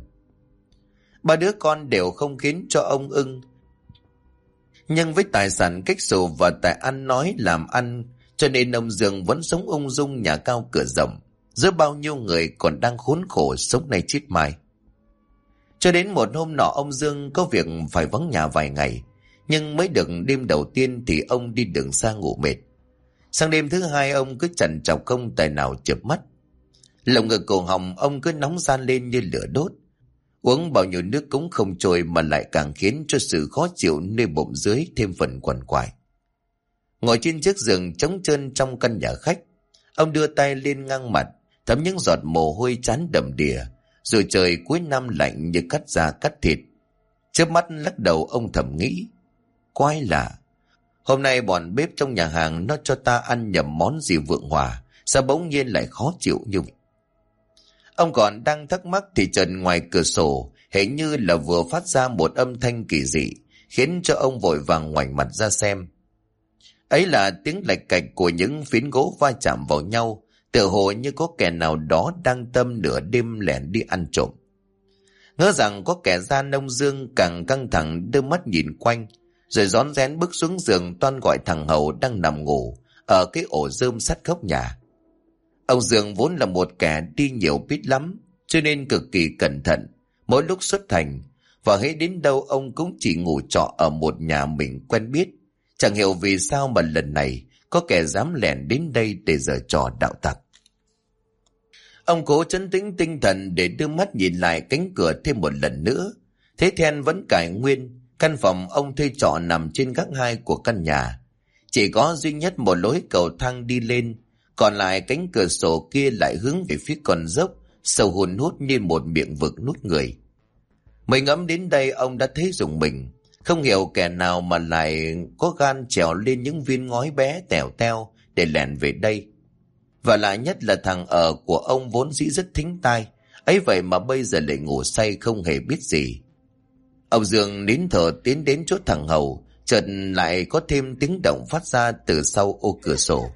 3 đứa con đều không khiến cho ông ưng, nhưng với tài sản cách xù và tài ăn nói làm ăn, cho nên ông Dương vẫn sống ung dung nhà cao cửa rộng, giữa bao nhiêu người còn đang khốn khổ sống nay chết mai. Cho đến một hôm nọ, ông Dương có việc phải vắng nhà vài ngày, nhưng mới được đêm đầu tiên thì ông đi đường xa ngủ mệt. Sang đêm thứ hai, ông cứ trằn trọc không tài nào chợp mắt. Lồng ngực cổ họng ông cứ nóng ran lên như lửa đốt. Uống bao nhiêu nước cũng không trôi, mà lại càng khiến cho sự khó chịu nơi bụng dưới thêm phần quằn quại. Ngồi trên chiếc giường trống trơn trong căn nhà khách, ông đưa tay lên ngang mặt, thấm những giọt mồ hôi trán đầm đìa, rồi trời cuối năm lạnh như cắt da cắt thịt. Chớp mắt lắc đầu, ông thầm nghĩ, quái lạ, hôm nay bọn bếp trong nhà hàng nó cho ta ăn nhầm món gì vượng hòa, sao bỗng nhiên lại khó chịu như vậy. Ông còn đang thắc mắc thì chợt ngoài cửa sổ hình như là vừa phát ra một âm thanh kỳ dị, khiến cho ông vội vàng ngoảnh mặt ra xem. Ấy là tiếng lạch cạch của những phiến gỗ va chạm vào nhau, tựa hồ như có kẻ nào đó đang tâm nửa đêm lẻn đi ăn trộm. Ngỡ rằng có kẻ gian, ông Dương càng căng thẳng đưa mắt nhìn quanh, rồi rón rén bước xuống giường toan gọi thằng Hậu đang nằm ngủ ở cái ổ rơm sát góc nhà. Ông Dương vốn là một kẻ đi nhiều biết lắm, cho nên cực kỳ cẩn thận mỗi lúc xuất hành, và hễ đến đâu ông cũng chỉ ngủ trọ ở một nhà mình quen biết. Chẳng hiểu vì sao mà lần này có kẻ dám lẻn đến đây để giở trò đạo tặc. Ông cố trấn tĩnh tinh thần để đưa mắt nhìn lại cánh cửa thêm một lần nữa. Thế then vẫn cài nguyên, căn phòng ông thuê trọ nằm trên gác 2 của căn nhà. Chỉ có duy nhất một lối cầu thang đi lên, còn lại cánh cửa sổ kia lại hướng về phía con dốc, sâu hun hút như một miệng vực nuốt người. Mới ngẫm đến đây ông đã thấy rùng mình, không hiểu kẻ nào mà lại có gan trèo lên những viên ngói bé tèo teo để lẻn về đây. Và lại nhất là thằng ở của ông vốn dĩ rất thính tai, ấy vậy mà bây giờ lại ngủ say không hề biết gì. Ông Dương nín thở tiến đến chỗ thằng Hầu, chợt lại có thêm tiếng động phát ra từ sau ô cửa sổ.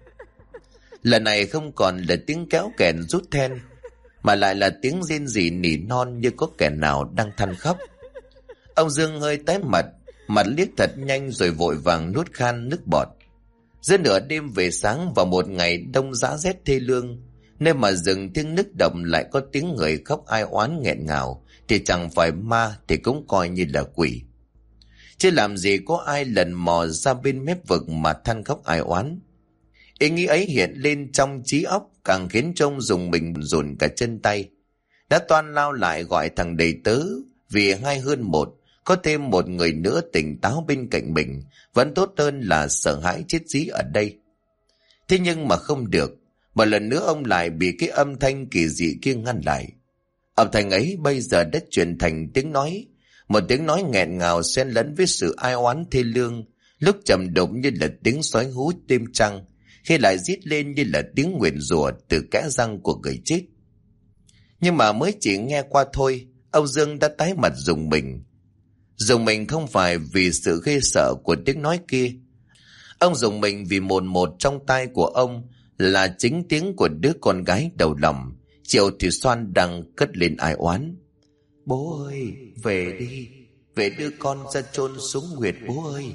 Lần này không còn là tiếng kéo kèn rút then, mà lại là tiếng rên rỉ nỉ non như có kẻ nào đang than khóc. Ông Dương hơi tái mặt, mặt liếc thật nhanh rồi vội vàng nuốt khan nước bọt. Giữa nửa đêm về sáng vào một ngày đông giá rét thê lương, nơi mà dừng tiếng nức động lại có tiếng người khóc ai oán nghẹn ngào, thì chẳng phải ma thì cũng coi như là quỷ. Chứ làm gì có ai lần mò ra bên mép vực mà than khóc ai oán. Ý nghĩ ấy hiện lên trong trí óc, càng khiến trông dùng mình dồn cả chân tay. Đã toan lao lại gọi thằng đầy tớ, vì 2 hơn 1, có thêm một người nữa tỉnh táo bên cạnh mình vẫn tốt hơn là sợ hãi chết dí ở đây. Thế nhưng mà không được, một lần nữa ông lại bị cái âm thanh kỳ dị kia ngăn lại. Âm thanh ấy bây giờ đã chuyển thành tiếng nói, một tiếng nói nghẹn ngào xen lẫn với sự ai oán thê lương, lúc trầm đục như là tiếng sói hú đêm trăng, khi lại rít lên như là tiếng nguyền rủa từ kẽ răng của người chết. Nhưng mà mới chỉ nghe qua thôi, ông Dương đã tái mặt rùng mình. Rùng mình không phải vì sự ghê sợ của tiếng nói kia. Ông rùng mình vì một trong tai của ông là chính tiếng của đứa con gái đầu lòng, Triệu Thủy Xoan đang cất lên ai oán. Bố ơi, về đi, về đưa con ra chôn xuống nguyệt bố ơi.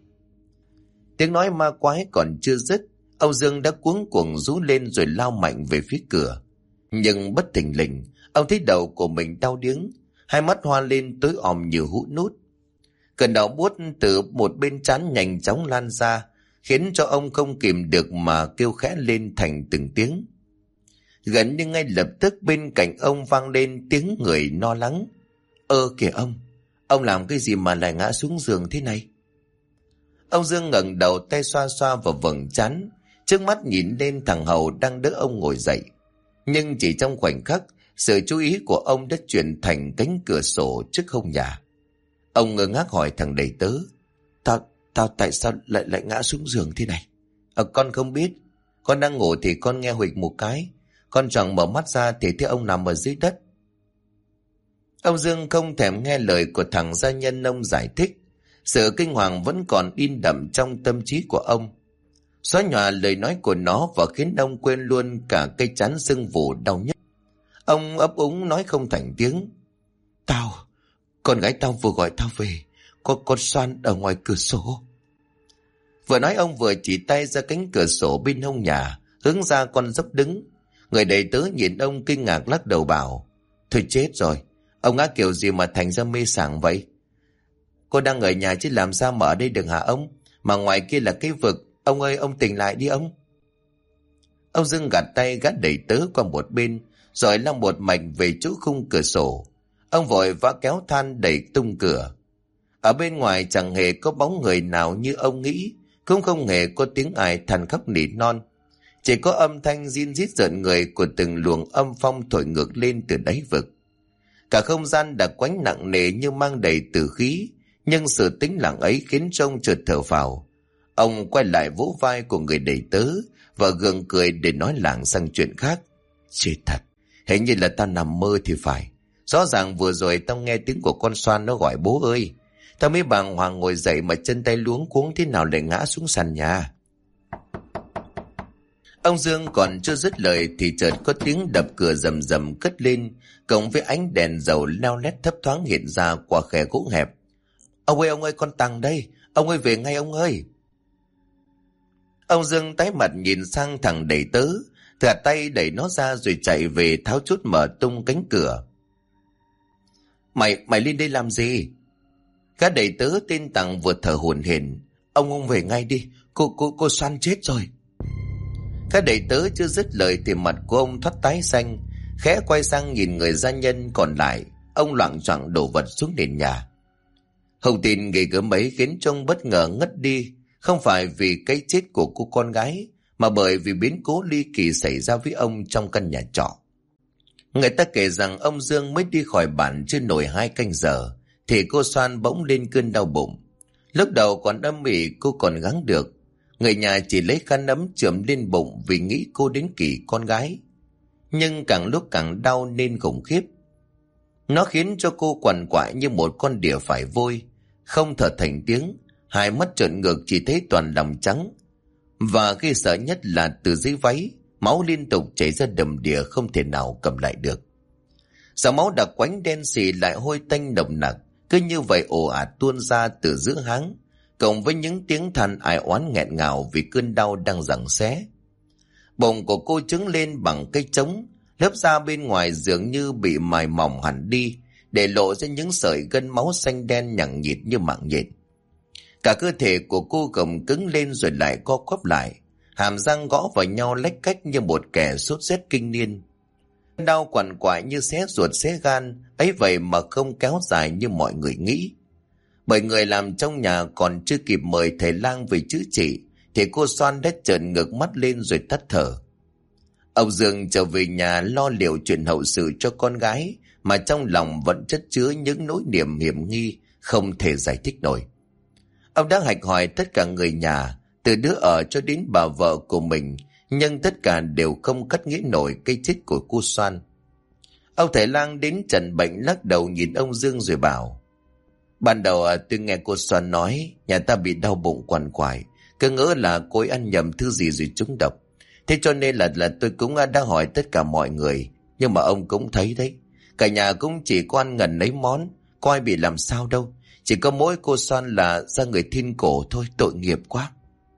Tiếng nói ma quái còn chưa dứt, ông Dương đã cuống cuồng rú lên rồi lao mạnh về phía cửa. Nhưng bất thình lình, ông thấy đầu của mình đau điếng, hai mắt hoa lên tối òm như hũ nút. Cơn đau buốt từ một bên trán nhanh chóng lan ra, khiến cho ông không kìm được mà kêu khẽ lên thành từng tiếng. Gần như ngay lập tức bên cạnh ông vang lên tiếng người lo lắng. Kìa ông làm cái gì mà lại ngã xuống giường thế này? Ông Dương ngẩng đầu, tay xoa xoa vào vầng trán, trước mắt nhìn lên thằng Hầu đang đỡ ông ngồi dậy. Nhưng chỉ trong khoảnh khắc, sự chú ý của ông đã chuyển thành cánh cửa sổ trước hông nhà. Ông ngơ ngác hỏi thằng đầy tớ. Tao tại sao lại ngã xuống giường thế này? Con không biết. Con đang ngủ thì con nghe huỵch một cái. Con chẳng mở mắt ra thì thấy ông nằm ở dưới đất. Ông Dương không thèm nghe lời của thằng gia nhân ông giải thích. Sự kinh hoàng vẫn còn in đậm trong tâm trí của ông. Xóa nhòa lời nói của nó và khiến ông quên luôn cả cái trán sưng vù đau nhất. Ông ấp úng nói không thành tiếng. Con gái tao vừa gọi tao về. Con Xoan ở ngoài cửa sổ. Vừa nói ông vừa chỉ tay ra cánh cửa sổ bên hông nhà, hướng ra con dốc đứng. Người đầy tớ nhìn ông kinh ngạc lắc đầu bảo. Thôi chết rồi, ông ngã kiểu gì mà thành ra mê sảng vậy? Cô đang ở nhà chứ làm sao mà ở đây được hả ông? Mà ngoài kia là cái vực. Ông ơi, ông tỉnh lại đi ông. Ông Dương gạt tay gạt đầy tớ qua một bên, rồi lao một mạch về chỗ khung cửa sổ. Ông vội vã kéo than đẩy tung cửa. Ở bên ngoài chẳng hề có bóng người nào như ông nghĩ, cũng không hề có tiếng ai than khóc nỉ non. Chỉ có âm thanh rin rít rợn người của từng luồng âm phong thổi ngược lên từ đáy vực. Cả không gian đã quánh nặng nề như mang đầy tử khí, nhưng sự tĩnh lặng ấy khiến trông chợt thở phào. Ông quay lại vỗ vai của người đầy tớ và gượng cười để nói lảng sang chuyện khác. Chết thật, hình như là tao nằm mơ thì phải. Rõ ràng vừa rồi tao nghe tiếng của con Xoan nó gọi bố ơi. Tao mới bàng hoàng ngồi dậy mà chân tay luống cuống thế nào lại ngã xuống sàn nhà. Ông Dương còn chưa dứt lời thì chợt có tiếng đập cửa rầm rầm cất lên, cộng với ánh đèn dầu leo lét thấp thoáng hiện ra qua khe gỗ hẹp. Ông ơi, con Tằng đây. Ông ơi, về ngay ông ơi. Ông Dương tái mặt nhìn sang thằng đầy tớ, thả tay đẩy nó ra rồi chạy về tháo chốt mở tung cánh cửa. Mày lên đây làm gì? Gã đầy tớ tên Tằng vừa thở hổn hển. Ông về ngay đi, cô Xoan chết rồi. Gã đầy tớ chưa dứt lời thì mặt của ông thoát tái xanh, khẽ quay sang nhìn người gia nhân còn lại. Ông loạng choạng đổ vật xuống nền nhà. Thông tin ghê gớm ấy khiến cho ông bất ngờ ngất đi, không phải vì cái chết của cô con gái, mà bởi vì biến cố ly kỳ xảy ra với ông trong căn nhà trọ. Người ta kể rằng ông Dương mới đi khỏi bản chưa nổi 2 canh giờ thì cô Soan bỗng lên cơn đau bụng. Lúc đầu còn âm ỉ cô còn gắng được, người nhà chỉ lấy khăn ấm chườm lên bụng vì nghĩ cô đến kỳ con gái. Nhưng càng lúc càng đau nên khủng khiếp. Nó khiến cho cô quằn quại như một con đỉa phải vôi, không thở thành tiếng, hai mắt trợn ngược chỉ thấy toàn lòng trắng. Và khi sợ nhất là từ dưới váy, máu liên tục chảy ra đầm đìa không thể nào cầm lại được. Dòng máu đặc quánh đen xì lại hôi tanh nồng nặc, cứ như vậy ồ ạt tuôn ra từ giữa háng, cộng với những tiếng than ai oán nghẹn ngào vì cơn đau đang giằng xé. Bụng của cô trứng lên bằng cây trống, lớp da bên ngoài dường như bị mài mỏng hẳn đi, để lộ ra những sợi gân máu xanh đen nhẵn nhịt như mạng nhện. Cả cơ thể của cô gồng cứng lên rồi lại co quắp lại, hàm răng gõ vào nhau lách cách như một kẻ sốt rét kinh niên. Đau quằn quại như xé ruột xé gan, ấy vậy mà không kéo dài như mọi người nghĩ. Bởi người làm trong nhà còn chưa kịp mời thầy lang về chữa trị, thì cô Soan đã trợn ngược mắt lên rồi tắt thở. Ông Dương trở về nhà lo liệu chuyện hậu sự cho con gái, mà trong lòng vẫn chất chứa những nỗi niềm hiểm nghi không thể giải thích nổi. Ông đã hạch hỏi tất cả người nhà, từ đứa ở cho đến bà vợ của mình, nhưng tất cả đều không cắt nghĩa nổi cái chết của cô Soan. Ông thầy lang đến trần bệnh lắc đầu nhìn ông Dương rồi bảo: Ban đầu tôi nghe cô Soan nói nhà ta bị đau bụng quằn quại, cứ ngỡ là cô ấy ăn nhầm thứ gì rồi trúng độc. Thế cho nên là tôi cũng đã hỏi tất cả mọi người, nhưng mà ông cũng thấy đấy, cả nhà cũng chỉ có ăn ngần ấy món, có ai bị làm sao đâu. Chỉ có mỗi cô Soan là ra người thiên cổ thôi, tội nghiệp quá.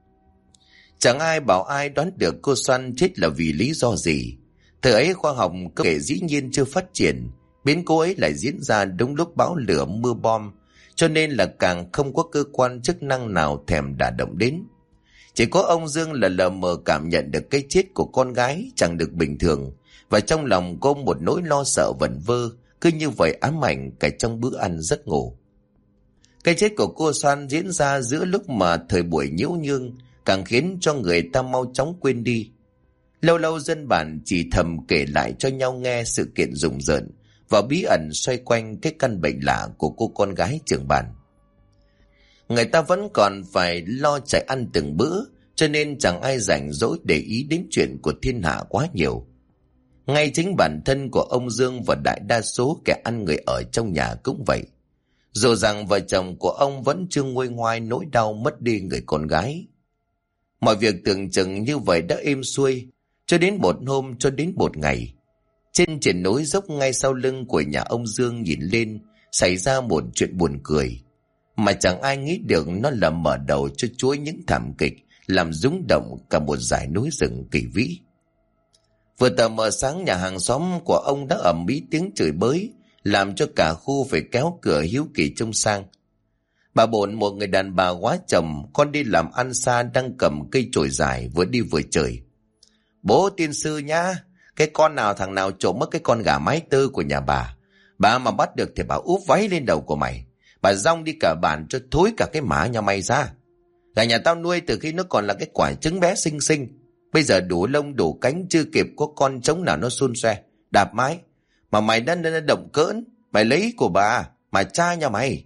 Chẳng ai bảo ai đoán được cô Soan chết là vì lý do gì. Thời ấy khoa học công nghệ dĩ nhiên chưa phát triển, biến cố ấy lại diễn ra đúng lúc bão lửa mưa bom, cho nên là càng không có cơ quan chức năng nào thèm đả động đến. Chỉ có ông Dương là lờ mờ cảm nhận được cái chết của con gái chẳng được bình thường, và trong lòng có một nỗi lo sợ vẩn vơ, cứ như vậy ám ảnh cả trong bữa ăn giấc ngủ. Cái chết của cô Soan diễn ra giữa lúc mà thời buổi nhiễu nhương, càng khiến cho người ta mau chóng quên đi. Lâu lâu dân bản chỉ thầm kể lại cho nhau nghe sự kiện rùng rợn và bí ẩn xoay quanh cái căn bệnh lạ của cô con gái trưởng bản. Người ta vẫn còn phải lo chạy ăn từng bữa, cho nên chẳng ai rảnh rỗi để ý đến chuyện của thiên hạ quá nhiều. Ngay chính bản thân của ông Dương và đại đa số kẻ ăn người ở trong nhà cũng vậy. Dù rằng vợ chồng của ông vẫn chưa nguôi ngoai nỗi đau mất đi người con gái. Mọi việc tưởng chừng như vậy đã êm xuôi, cho đến một ngày. Trên triển núi dốc ngay sau lưng của nhà ông Dương nhìn lên, xảy ra một chuyện buồn cười, mà chẳng ai nghĩ được nó là mở đầu cho chuỗi những thảm kịch làm rung động cả một dải núi rừng kỳ vĩ. Vừa tờ mờ sáng, nhà hàng xóm của ông đã ầm ĩ tiếng chửi bới, làm cho cả khu phải kéo cửa hiếu kỳ trông sang. Bà Bổn, một người đàn bà quá chồng, con đi làm ăn xa, đang cầm cây chổi dài vừa đi vừa chửi: Bố tiên sư nhá, cái con nào thằng nào trộm mất cái con gà mái tơ của nhà bà mà bắt được thì bà úp váy lên đầu của mày, bà dong đi cả bản cho thối cả cái má nhà mày ra. Gà nhà tao nuôi từ khi nó còn là cái quả trứng bé xinh xinh, bây giờ đủ lông đủ cánh, chưa kịp có con trống nào nó xun xoe đạp mái mà mày đã động cỡn, mày lấy của bà mà cha nhà mày.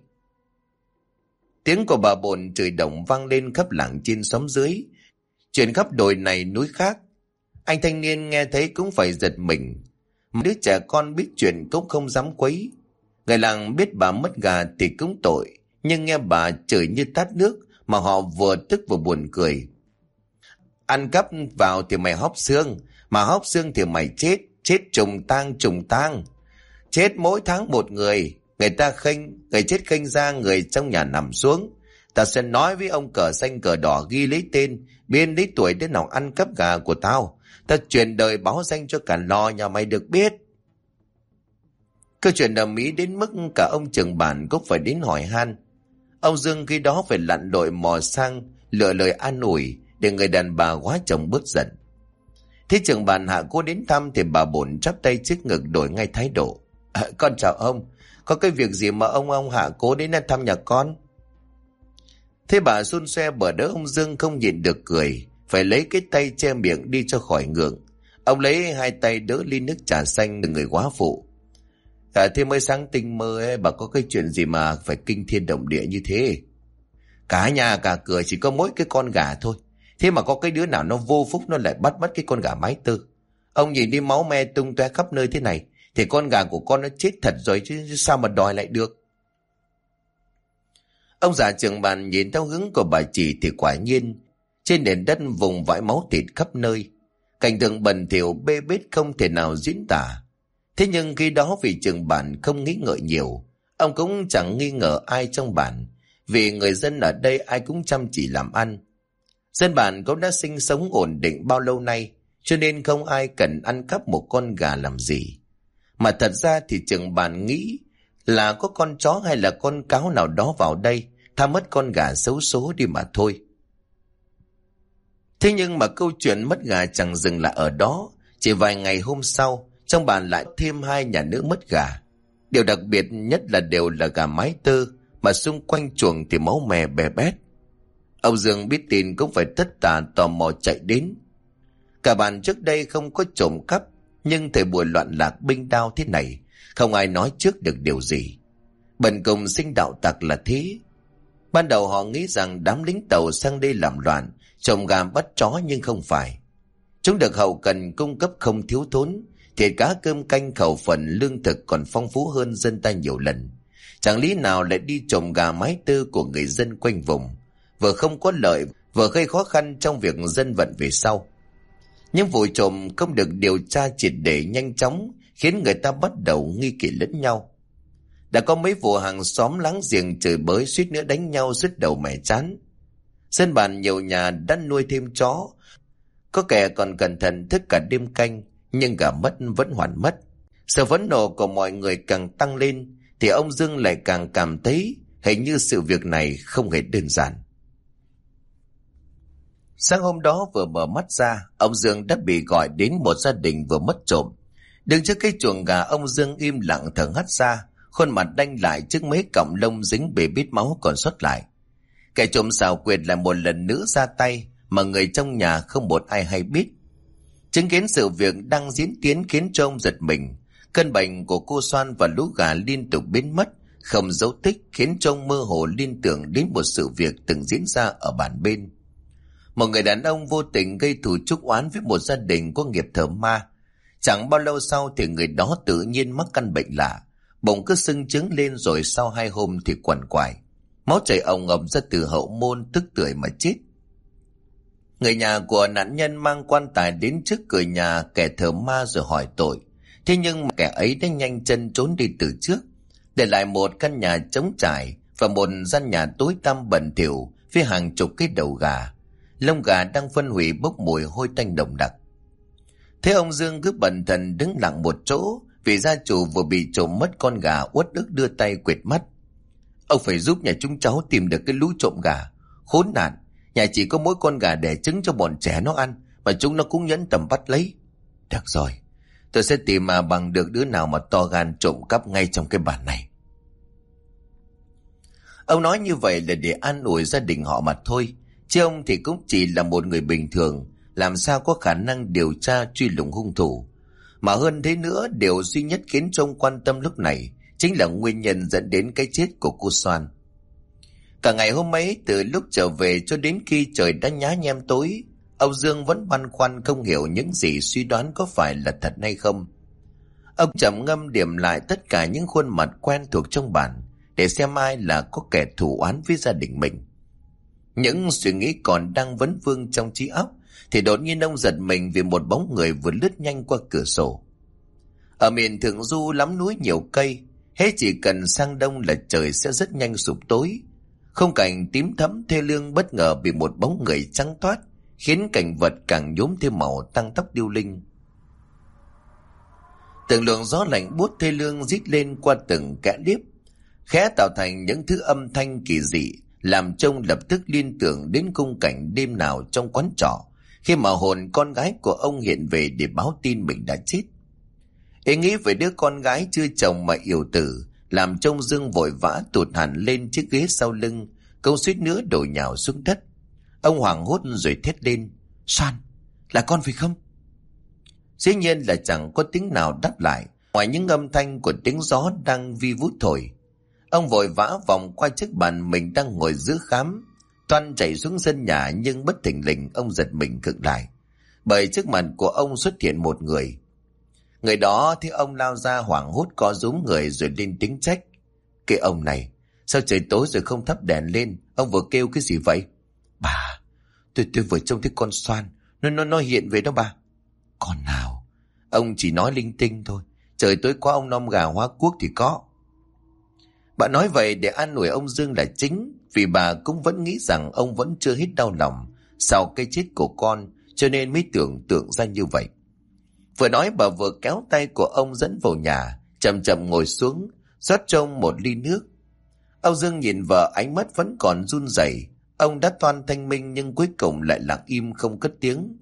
Tiếng của bà Bổn chửi đồng vang lên khắp làng trên xóm dưới, chuyển khắp đồi này núi khác. Anh thanh niên nghe thấy cũng phải giật mình, mà đứa trẻ con biết chuyện cũng không dám quấy. Người làng biết bà mất gà thì cũng tội, nhưng nghe bà chửi như tát nước mà họ vừa tức vừa buồn cười. Ăn cắp vào thì mày hóp xương, mà hóp xương thì mày chết trùng tang. Chết mỗi tháng một người, người ta khênh, người chết khênh ra, người trong nhà nằm xuống. Ta sẽ nói với ông cờ xanh cờ đỏ ghi lấy tên, biên lấy tuổi đến nào ăn cắp gà của tao. Ta truyền đời báo danh cho cả lò nhà mày được biết. Câu chuyện ầm ĩ đến mức cả ông trưởng bản cũng phải đến hỏi han. Ông Dương khi đó phải lặn lội mò sang lựa lời an ủi để người đàn bà quá chồng bớt giận. Thế trưởng bàn hạ cố đến thăm thì bà Bổn chắp tay trước ngực đổi ngay thái độ. Con chào ông, có cái việc gì mà ông hạ cố đến thăm nhà con? Thế bà xun xoe bờ đỡ ông Dương không nhịn được cười, phải lấy cái tay che miệng đi cho khỏi ngượng. Ông lấy hai tay đỡ ly nước trà xanh từ người quá phụ. Thế mới sáng tinh mơ ấy, bà có cái chuyện gì mà phải kinh thiên động địa như thế? Cả nhà cả cửa chỉ có mỗi cái con gà thôi. Thế mà có cái đứa nào nó vô phúc nó lại bắt mất cái con gà mái tơ. Ông nhìn đi máu me tung tóe khắp nơi thế này thì con gà của con nó chết thật rồi chứ sao mà đòi lại được. Ông già trưởng bàn nhìn theo hướng của bà chỉ thì quả nhiên trên nền đất vùng vãi máu thịt khắp nơi. Cảnh tượng bẩn thỉu bê bết không thể nào diễn tả. Thế nhưng khi đó vì trưởng bản không nghĩ ngợi nhiều, ông cũng chẳng nghi ngờ ai trong bản, vì người dân ở đây ai cũng chăm chỉ làm ăn. Dân bản cũng đã sinh sống ổn định bao lâu nay, cho nên không ai cần ăn cắp một con gà làm gì. Mà thật ra thì trưởng bản nghĩ là có con chó hay là con cáo nào đó vào đây, tha mất con gà xấu số đi mà thôi. Thế nhưng mà câu chuyện mất gà chẳng dừng lại ở đó. Chỉ vài ngày hôm sau, trong bản lại thêm 2 nhà nữa mất gà. Điều đặc biệt nhất là đều là gà mái tơ, mà xung quanh chuồng thì máu me bè bét. Ông Dương biết tin cũng phải tất tả tò mò chạy đến. Cả bản trước đây không có trộm cắp, nhưng thời buổi loạn lạc binh đao thế này, không ai nói trước được điều gì. Bần cùng sinh đạo tặc là thế. Ban đầu họ nghĩ rằng đám lính tàu sang đây làm loạn, trộm gà bắt chó, nhưng không phải. Chúng được hậu cần cung cấp không thiếu thốn, thịt cá cơm canh khẩu phần lương thực còn phong phú hơn dân ta nhiều lần. Chẳng lý nào lại đi trộm gà mái tơ của người dân quanh vùng, vừa không có lợi vừa gây khó khăn trong việc dân vận về sau. Những vụ trộm không được điều tra triệt để nhanh chóng, khiến người ta bắt đầu nghi kỵ lẫn nhau. Đã có mấy vụ hàng xóm láng giềng chửi bới suýt nữa đánh nhau sứt đầu mẻ chán. Dân bản nhiều nhà đã nuôi thêm chó, có kẻ còn cẩn thận thức cả đêm canh, nhưng gà mất vẫn hoàn mất. Sự phẫn nộ của mọi người càng tăng lên, thì ông Dương lại càng cảm thấy hình như sự việc này không hề đơn giản. Sáng hôm đó vừa mở mắt ra, ông Dương đã bị gọi đến một gia đình vừa mất trộm. Đứng trước cái chuồng gà, ông Dương im lặng thở hắt ra, khuôn mặt đanh lại trước mấy cọng lông dính bê bít máu còn sót lại. Kẻ trộm xảo quyệt lại một lần nữa ra tay, mà người trong nhà không một ai hay biết. Chứng kiến sự việc đang diễn tiến khiến cho ông giật mình. Cơn bệnh của cô Soan và lũ gà liên tục biến mất, không dấu tích, khiến cho ông mơ hồ liên tưởng đến một sự việc từng diễn ra ở bản bên. Một người đàn ông vô tình gây thù chuốc oán với một gia đình có nghiệp thờ ma. Chẳng bao lâu sau thì người đó tự nhiên mắc căn bệnh lạ, bụng cứ sưng trứng lên, rồi sau 2 hôm thì quằn quại, máu chảy ồng ồng ra từ hậu môn, tức tưởi mà chết. Người nhà của nạn nhân mang quan tài đến trước cửa nhà kẻ thờ ma rồi hỏi tội. Thế nhưng kẻ ấy đã nhanh chân trốn đi từ trước, để lại một căn nhà trống trải và một gian nhà tối tăm bẩn thỉu với hàng chục cái đầu gà. Lông gà đang phân hủy bốc mùi hôi tanh nồng đặc. Thế ông Dương cứ bần thần đứng lặng một chỗ, vì gia chủ vừa bị trộm mất con gà, uất ức đưa tay quệt mắt. Ông phải giúp nhà chúng cháu tìm được cái lũ trộm gà. Khốn nạn, nhà chỉ có mỗi con gà đẻ trứng cho bọn trẻ nó ăn, mà chúng nó cũng nhẫn tầm bắt lấy. Được rồi, tôi sẽ tìm mà bằng được đứa nào mà to gan trộm cắp ngay trong cái bản này. Ông nói như vậy là để an ủi gia đình họ mà thôi, chứ ông thì cũng chỉ là một người bình thường, làm sao có khả năng điều tra truy lùng hung thủ. Mà hơn thế nữa, điều duy nhất khiến cho ông quan tâm lúc này chính là nguyên nhân dẫn đến cái chết của cô Soan. Cả ngày hôm ấy, từ lúc trở về cho đến khi trời đã nhá nhem tối, ông Dương vẫn băn khoăn không hiểu những gì suy đoán có phải là thật hay không. Ông trầm ngâm điểm lại tất cả những khuôn mặt quen thuộc trong bản, để xem ai là có kẻ thù oán với gia đình mình. Những suy nghĩ còn đang vấn vương trong trí óc, thì đột nhiên ông giật mình vì một bóng người vừa lướt nhanh qua cửa sổ. Ở miền Thượng Du lắm núi nhiều cây, hết chỉ cần sang đông là trời sẽ rất nhanh sụp tối. Khung cảnh tím thẫm thê lương bất ngờ bị một bóng người trắng toát, khiến cảnh vật càng nhuốm thêm màu tăng tóc điêu linh. Từng luồng gió lạnh buốt thê lương rít lên qua từng kẽ liếp, khẽ tạo thành những thứ âm thanh kỳ dị, làm trông lập tức liên tưởng đến khung cảnh đêm nào trong quán trọ khi mà hồn con gái của ông hiện về để báo tin mình đã chết. Ý nghĩ về đứa con gái chưa chồng mà yểu tử làm cho ông Dương vội vã tụt hẳn lên chiếc ghế sau lưng, câu suýt nữa đổ nhào xuống đất. Ông hoảng hốt rồi thét lên: Soan, là con phải không? Dĩ nhiên là chẳng có tiếng nào đáp lại, ngoài những âm thanh của tiếng gió đang vi vút thổi. Ông vội vã vòng qua chiếc bàn mình đang ngồi giữa khám, toan chạy xuống sân nhà, nhưng bất thình lình ông giật mình khựng lại, bởi trước mặt của ông xuất hiện một người. Người đó thì ông lao ra hoảng hốt co rúm người rồi lên tiếng trách: Cái ông này, sao trời tối rồi không thắp đèn lên? Ông vừa kêu cái gì vậy? Bà, tôi vừa trông thấy con Soan, nó hiện về đó bà. Con nào? Ông chỉ nói linh tinh thôi, trời tối qua ông nom gà hóa cuốc thì có. Bà nói vậy để an ủi ông Dương là chính, vì bà cũng vẫn nghĩ rằng ông vẫn chưa hết đau lòng sau cái chết của con, cho nên mới tưởng tượng ra như vậy. Vừa nói bà vừa kéo tay của ông dẫn vào nhà, chậm chậm ngồi xuống, rót cho ông một ly nước. Ông Dương nhìn vợ, ánh mắt vẫn còn run rẩy. Ông đã toan thanh minh nhưng cuối cùng lại lặng im không cất tiếng.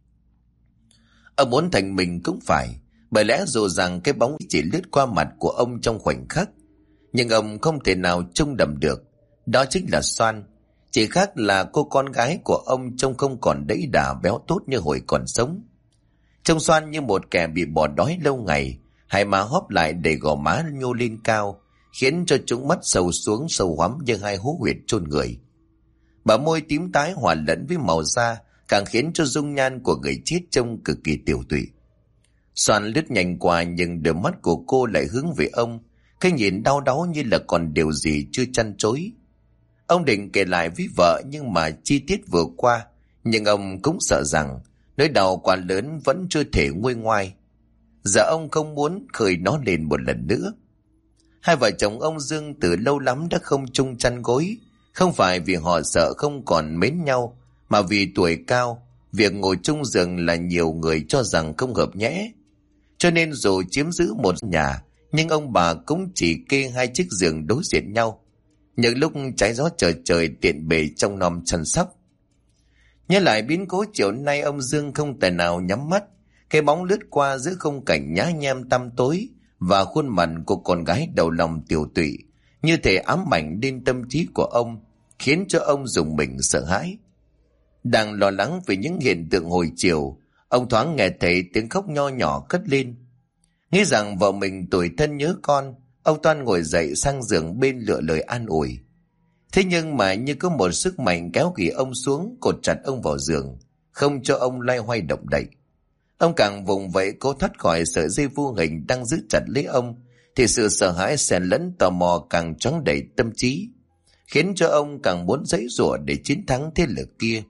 Ông muốn thành mình cũng phải, bởi lẽ dù rằng cái bóng chỉ lướt qua mặt của ông trong khoảnh khắc, nhưng ông không thể nào trông đậm được. Đó chính là Soan, chỉ khác là cô con gái của ông trông không còn đẫy đà béo tốt như hồi còn sống. Trông Soan như một kẻ bị bỏ đói lâu ngày, hai má hóp lại để gò má nhô lên cao, khiến cho chúng mắt sâu xuống sâu hoắm như hai hố huyệt chôn người. Bờ môi tím tái hòa lẫn với màu da càng khiến cho dung nhan của người chết trông cực kỳ tiều tụy. Soan lướt nhanh qua, nhưng đôi mắt của cô lại hướng về ông, cái nhìn đau đáu như là còn điều gì chưa chăn chối. Ông định kể lại với vợ nhưng mà chi tiết vừa qua, nhưng ông cũng sợ rằng nỗi đau quá lớn vẫn chưa thể nguôi ngoai. Giờ ông không muốn khơi nó lên một lần nữa. Hai vợ chồng ông Dương từ lâu lắm đã không chung chăn gối, không phải vì họ sợ không còn mến nhau, mà vì tuổi cao, việc ngồi chung giường là nhiều người cho rằng không hợp nhẽ. Cho nên dù chiếm giữ một nhà, nhưng ông bà cũng chỉ kê hai chiếc giường đối diện nhau, những lúc trái gió trời trời tiện bề trong nom chăm sóc. Nhớ lại biến cố chiều nay, ông Dương không tài nào nhắm mắt. Cái bóng lướt qua giữa khung cảnh nhá nhem tăm tối, và khuôn mặt của con gái đầu lòng tiều tụy như thể ám ảnh đến tâm trí của ông, khiến cho ông rùng mình sợ hãi. Đang lo lắng về những hiện tượng hồi chiều, ông thoáng nghe thấy tiếng khóc nho nhỏ cất lên. Nghĩ rằng vợ mình tủi thân nhớ con, ông toan ngồi dậy sang giường bên lựa lời an ủi. Thế nhưng mà như có một sức mạnh kéo ghì ông xuống, cột chặt ông vào giường, không cho ông loay hoay động đậy. Ông càng vùng vẫy cố thoát khỏi sợi dây vô hình đang giữ chặt lấy ông, thì sự sợ hãi xen lẫn tò mò càng choáng đầy tâm trí, khiến cho ông càng muốn giãy giụa để chiến thắng thế lực kia.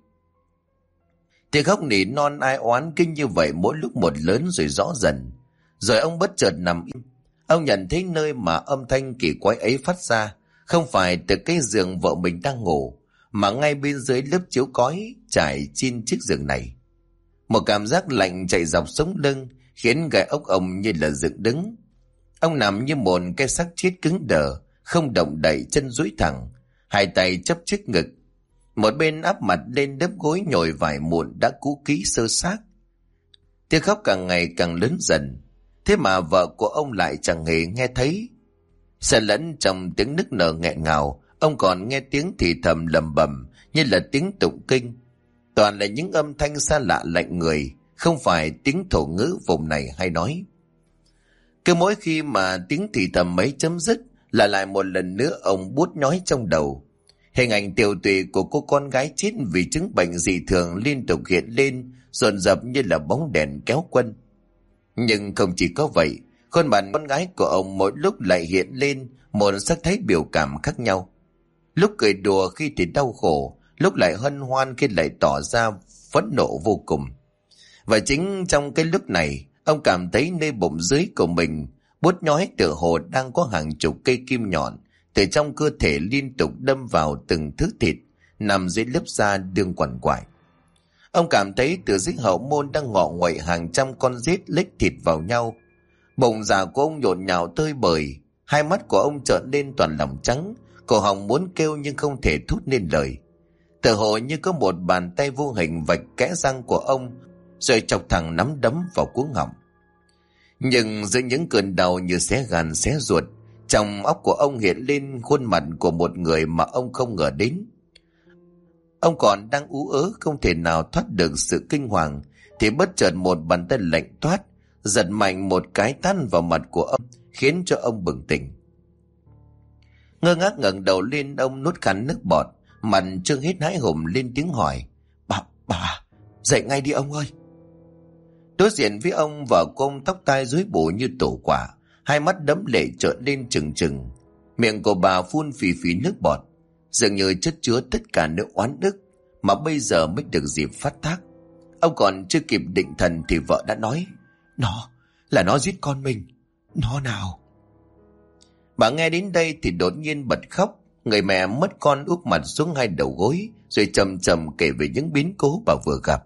Tiếng khóc nỉ non ai oán kinh như vậy mỗi lúc một lớn rồi rõ dần. Rồi ông bất chợt nằm im. Ông nhận thấy nơi mà âm thanh kỳ quái ấy phát ra không phải từ cái giường vợ mình đang ngủ, mà ngay bên dưới lớp chiếu cói trải trên chiếc giường này. Một cảm giác lạnh chạy dọc sống lưng, khiến gai ốc ông như là dựng đứng. Ông nằm như một cái xác chết cứng đờ, không động đậy, chân duỗi thẳng, hai tay chấp trước ngực, một bên áp mặt lên đớp gối nhồi vải mụn đã cũ kỹ sơ xác. Tiếng khóc càng ngày càng lớn dần, thế mà vợ của ông lại chẳng hề nghe thấy. Xen lẫn trong tiếng nức nở nghẹn ngào, ông còn nghe tiếng thì thầm lầm bầm như là tiếng tụng kinh. Toàn là những âm thanh xa lạ lạnh người, không phải tiếng thổ ngữ vùng này hay nói. Cứ mỗi khi mà tiếng thì thầm mấy chấm dứt là lại một lần nữa ông buốt nhói trong đầu. Hình ảnh tiều tụy của cô con gái chết vì chứng bệnh dị thường liên tục hiện lên, dồn dập như là bóng đèn kéo quân. Nhưng không chỉ có vậy, khuôn mặt con gái của ông mỗi lúc lại hiện lên một sắc thái biểu cảm khác nhau. Lúc cười đùa khi thì đau khổ, lúc lại hân hoan khi lại tỏ ra phẫn nộ vô cùng. Và chính trong cái lúc này, ông cảm thấy nơi bụng dưới của mình buốt nhói, tựa hồ đang có hàng chục cây kim nhọn từ trong cơ thể liên tục đâm vào từng thứ thịt nằm dưới lớp da đương quằn quại. Ông cảm thấy từ dưới hậu môn đang ngọ nguậy hàng trăm con rết lếch thịt vào nhau. Bụng dạ của ông nhộn nhạo tơi bời, hai mắt của ông trợn lên toàn lòng trắng, cổ họng muốn kêu nhưng không thể thốt nên lời. Tựa hồ như có một bàn tay vô hình vạch kẽ răng của ông, rồi chọc thẳng nắm đấm vào cuống họng. Nhưng giữa những cơn đau như xé gan xé ruột, trong óc của ông hiện lên khuôn mặt của một người mà ông không ngờ đến. Ông còn đang ú ớ không thể nào thoát được sự kinh hoàng, thì bất chợt một bàn tay lạnh toát giật mạnh một cái tát vào mặt của ông, khiến cho ông bừng tỉnh. Ngơ ngác ngẩng đầu lên, ông nuốt khăn nước bọt, mặt trương hết hãi hùng lên tiếng hỏi: Bà, dậy ngay đi ông ơi. Đối diện với ông, vợ của ông tóc tai rối bù như tổ quả, hai mắt đẫm lệ trợn lên trừng trừng, miệng của bà phun phì phì nước bọt, dường như chất chứa tất cả nỗi oán ức mà bây giờ mới được dịp phát tác. Ông còn chưa kịp định thần thì vợ đã nói: Nó giết con mình. Nó nào? Bà nghe đến đây thì đột nhiên bật khóc. Người mẹ mất con úp mặt xuống hai đầu gối, rồi trầm trầm kể về những biến cố bà vừa gặp.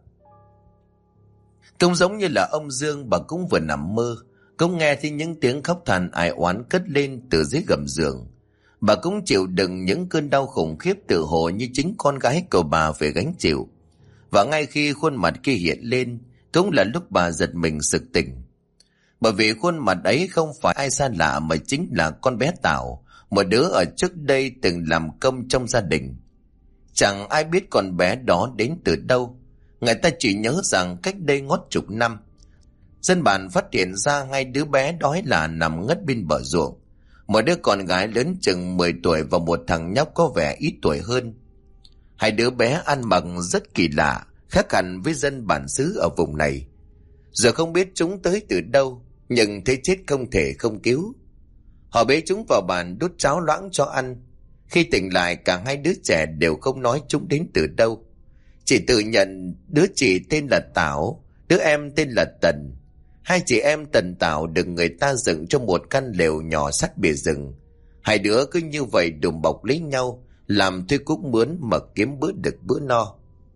Cũng giống như là ông Dương, bà cũng vừa nằm mơ, cũng nghe thấy những tiếng khóc than ai oán cất lên từ dưới gầm giường. Bà cũng chịu đựng những cơn đau khủng khiếp tự hồ như chính con gái của bà phải gánh chịu. Và ngay khi khuôn mặt kia hiện lên, cũng là lúc bà giật mình sực tỉnh. Bởi vì khuôn mặt ấy không phải ai xa lạ mà chính là con bé Tảo, một đứa ở trước đây từng làm công trong gia đình. Chẳng ai biết con bé đó đến từ đâu. Người ta chỉ nhớ rằng cách đây ngót chục năm, dân bản phát hiện ra hai đứa bé đói là nằm ngất bên bờ ruộng. Một đứa con gái lớn chừng 10 tuổi và một thằng nhóc có vẻ ít tuổi hơn. Hai đứa bé ăn mặc rất kỳ lạ, khác hẳn với dân bản xứ ở vùng này. Giờ không biết chúng tới từ đâu, nhưng thấy chết không thể không cứu. Họ bế chúng vào bàn đút cháo loãng cho ăn. Khi tỉnh lại, cả hai đứa trẻ đều không nói chúng đến từ đâu, chỉ tự nhận đứa chị tên là Tảo, đứa em tên là Tần. Hai chị em Tần Tảo được người ta dựng trong một căn lều nhỏ sát bìa rừng. Hai đứa cứ như vậy đùm bọc lấy nhau, làm thuê cuốc mướn mà kiếm bữa được bữa no.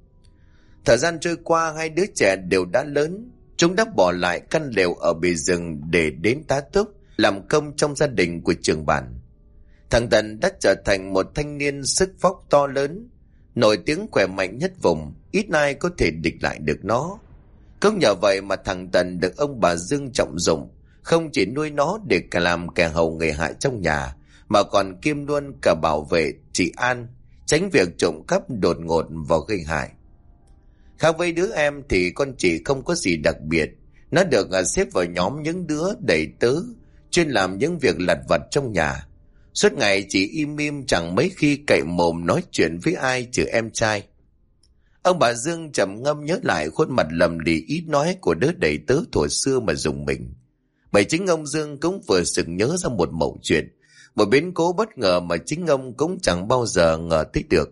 Thời gian trôi qua, hai đứa trẻ đều đã lớn. Chúng đã bỏ lại căn lều ở bìa rừng để đến tá túc, làm công trong gia đình của trường bản. Thằng Tần đã trở thành một thanh niên sức vóc to lớn, nổi tiếng khỏe mạnh nhất vùng, ít ai có thể địch lại được nó. Cũng nhờ vậy mà thằng Tần được ông bà Dương trọng dụng, không chỉ nuôi nó để cả làm kẻ hầu người hại trong nhà, mà còn kiêm luôn cả bảo vệ trị an, tránh việc trộm cắp đột ngột và gây hại. Khác với đứa em thì con chị không có gì đặc biệt, nó được xếp vào nhóm những đứa đầy tớ, chuyên làm những việc lặt vặt trong nhà. Suốt ngày chỉ im im, chẳng mấy khi cậy mồm nói chuyện với ai trừ em trai. Ông bà Dương trầm ngâm nhớ lại khuôn mặt lầm lì ít nói của đứa đầy tớ thuở xưa mà rùng mình. Bởi chính ông Dương cũng vừa sực nhớ ra một mẩu chuyện, một biến cố bất ngờ mà chính ông cũng chẳng bao giờ ngờ tới được.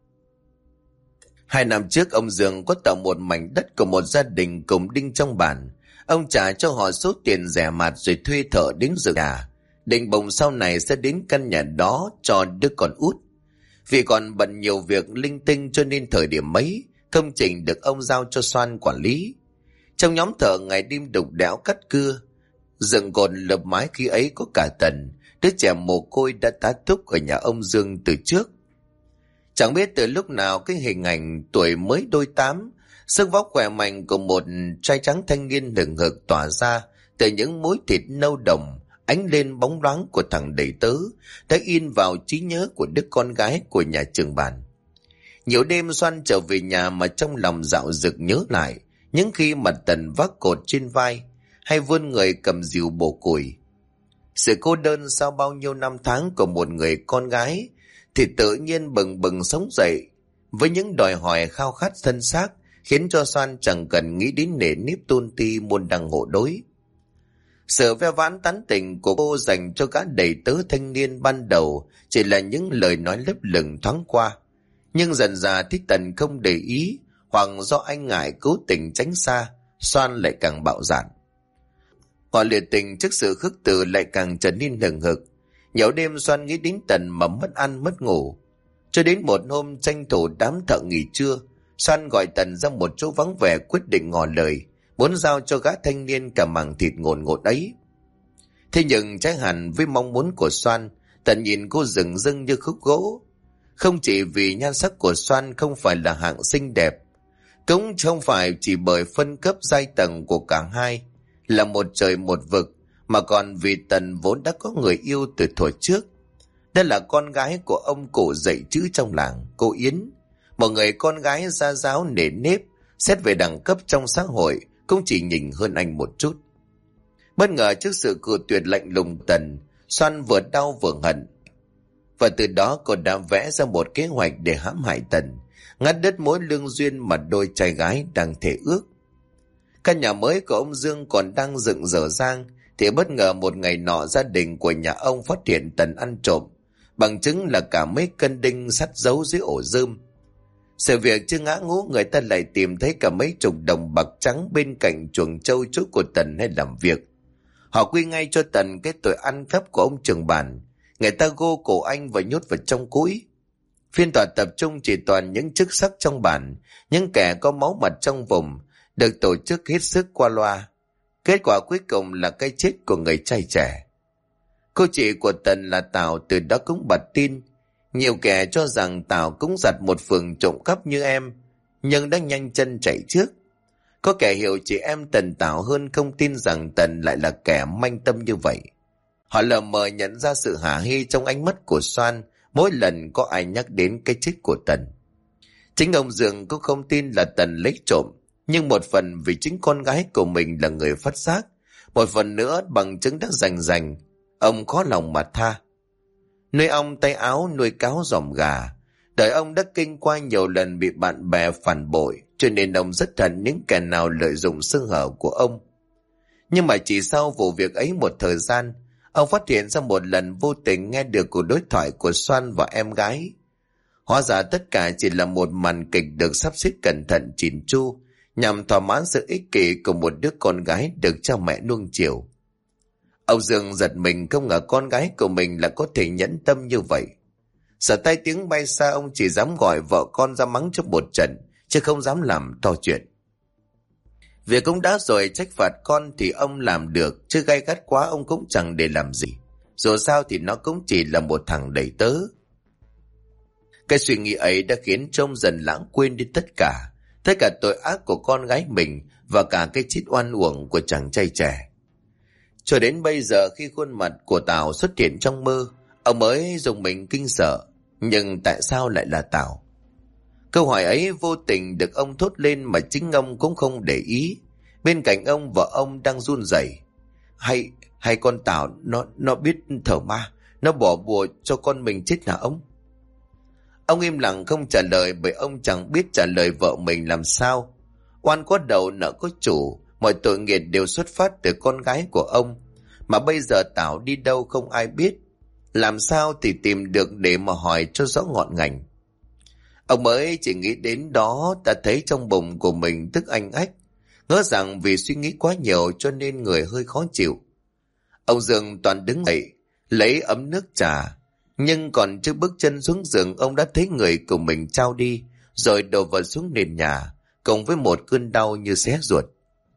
2 năm trước, ông Dương có tặng một mảnh đất của một gia đình cùng đinh trong bản. Ông trả cho họ số tiền rẻ mạt rồi thuê thợ đến dựng nhà, định bụng sau này sẽ đến căn nhà đó cho đứa con út. Vì còn bận nhiều việc linh tinh cho nên thời điểm ấy, công trình được ông giao cho Soan quản lý. Trong nhóm thợ ngày đêm đục đẽo cắt cưa, dựng cột lợp mái, khi ấy có cả Tần, đứa trẻ mồ côi đã tá túc ở nhà ông Dương từ trước. Chẳng biết từ lúc nào cái hình ảnh tuổi mới đôi 8, sức vóc khỏe mạnh của một trai trắng thanh niên hừng hực tỏa ra từ những múi thịt nâu đồng, ánh lên bóng loáng của thằng đầy tớ, đã in vào trí nhớ của đứa con gái của nhà trường bản. Nhiều đêm Soan trở về nhà mà trong lòng dạo dực nhớ lại những khi mà Tần vác cột trên vai, hay vươn người cầm rìu bổ củi. Sự cô đơn sau bao nhiêu năm tháng của một người con gái thì tự nhiên bừng bừng sống dậy với những đòi hỏi khao khát thân xác, khiến cho Soan chẳng cần nghĩ đến nể nếp tôn ti môn đăng hộ đối. Sự ve vãn tán tỉnh của cô dành cho gã đầy tớ thanh niên ban đầu chỉ là những lời nói lấp lửng thoáng qua, nhưng dần dà thấy Tần không để ý, hoặc do anh ngại cố tình tránh xa, Soan lại càng bạo dạn. Ngọn lửa tình trước sự khước từ lại càng trở nên hừng hực. Nhiều đêm Soan nghĩ đến Tần mà mất ăn mất ngủ, cho đến một hôm tranh thủ đám thợ nghỉ trưa, Soan gọi Tần ra một chỗ vắng vẻ, quyết định ngỏ lời muốn giao cho gã thanh niên cả mảng thịt ngồn ngột ấy. Thế nhưng trái hẳn với mong muốn của Soan, Tần nhìn cô rừng rưng như khúc gỗ. Không chỉ vì nhan sắc của Soan không phải là hạng xinh đẹp, cũng không phải chỉ bởi phân cấp giai tầng của cả hai là một trời một vực, mà còn vì Tần vốn đã có người yêu từ thuở trước. Đây là con gái của ông cụ dạy chữ trong làng, cô Yến, một người con gái gia giáo nề nếp, xét về đẳng cấp trong xã hội cũng chỉ nhỉnh hơn anh một chút. Bất ngờ trước sự cự tuyệt lạnh lùng Tần, Soan vừa đau vừa hận, và từ đó cô đã vẽ ra một kế hoạch để hãm hại Tần, ngắt đứt mối lương duyên mà đôi trai gái đang thề ước. Căn nhà mới của ông Dương còn đang dựng dở dang thì bất ngờ một ngày nọ gia đình của nhà ông phát hiện Tần ăn trộm, bằng chứng là cả mấy cân đinh sắt giấu dưới ổ rơm. Sự việc chưa ngã ngũ, người ta lại tìm thấy cả mấy chục đồng bạc trắng bên cạnh chuồng trâu chỗ của Tần hay làm việc. Họ quy ngay cho Tần cái tội ăn cắp của ông trưởng bản. Người ta gô cổ anh và nhốt vào trong cũi. Phiên tòa tập trung chỉ toàn những chức sắc trong bản, những kẻ có máu mặt trong vùng, được tổ chức hết sức qua loa. Kết quả cuối cùng là cái chết của người trai trẻ. Cô chị của Tần là Tào từ đó cũng bật tin. Nhiều kẻ cho rằng Tào cũng giặt một phường trộm cắp như em, nhưng đã nhanh chân chạy trước. Có kẻ hiểu chị em Tần Tào hơn không tin rằng Tần lại là kẻ manh tâm như vậy. Họ lờ mờ nhận ra sự hả hê trong ánh mắt của Soan mỗi lần có ai nhắc đến cái chết của Tần. Chính ông Dương cũng không tin là Tần lấy trộm, nhưng một phần vì chính con gái của mình là người phát giác, một phần nữa bằng chứng đã rành, ông khó lòng mà tha. Nuôi ong tay áo nuôi cáo giòm gà, đời ông đã kinh qua nhiều lần bị bạn bè phản bội, cho nên ông rất hận những kẻ nào lợi dụng sơ hở của ông. Nhưng mà chỉ sau vụ việc ấy một thời gian, ông phát hiện ra một lần vô tình nghe được cuộc đối thoại của Soan và em gái. Hóa ra tất cả chỉ là một màn kịch được sắp xếp cẩn thận chỉn chu, nhằm thỏa mãn sự ích kỷ của một đứa con gái được cha mẹ nuông chiều. Ông Dương giật mình không ngờ con gái của mình là có thể nhẫn tâm như vậy. Sợ tay tiếng bay xa, ông chỉ dám gọi vợ con ra mắng cho một trận, chứ không dám làm to chuyện. Việc cũng đã rồi, trách phạt con thì ông làm được, chứ gay gắt quá ông cũng chẳng để làm gì. Dù sao thì nó cũng chỉ là một thằng đầy tớ. Cái suy nghĩ ấy đã khiến cho ông dần lãng quên đi tất cả tội ác của con gái mình và cả cái chết oan uổng của chàng trai trẻ. Cho đến bây giờ khi khuôn mặt của Tào xuất hiện trong mơ, ông mới dùng mình kinh sợ. Nhưng tại sao lại là Tào? Câu hỏi ấy vô tình được ông thốt lên mà chính ông cũng không để ý. Bên cạnh ông, vợ ông đang run rẩy. Hay con Tào nó biết thở ma, nó bỏ bùa cho con mình chết hả ông? Ông im lặng không trả lời, bởi ông chẳng biết trả lời vợ mình làm sao. Oan có đầu nợ có chủ, mọi tội nghiệp đều xuất phát từ con gái của ông. Mà bây giờ Tào đi đâu không ai biết, làm sao thì tìm được để mà hỏi cho rõ ngọn ngành. Ông mới chỉ nghĩ đến đó đã thấy trong bụng của mình tức anh ách, ngỡ rằng vì suy nghĩ quá nhiều cho nên người hơi khó chịu. Ông Dương toàn đứng dậy lấy ấm nước trà, nhưng còn chưa bước chân xuống giường, ông đã thấy người của mình trao đi rồi đổ vào xuống nền nhà, cùng với một cơn đau như xé ruột.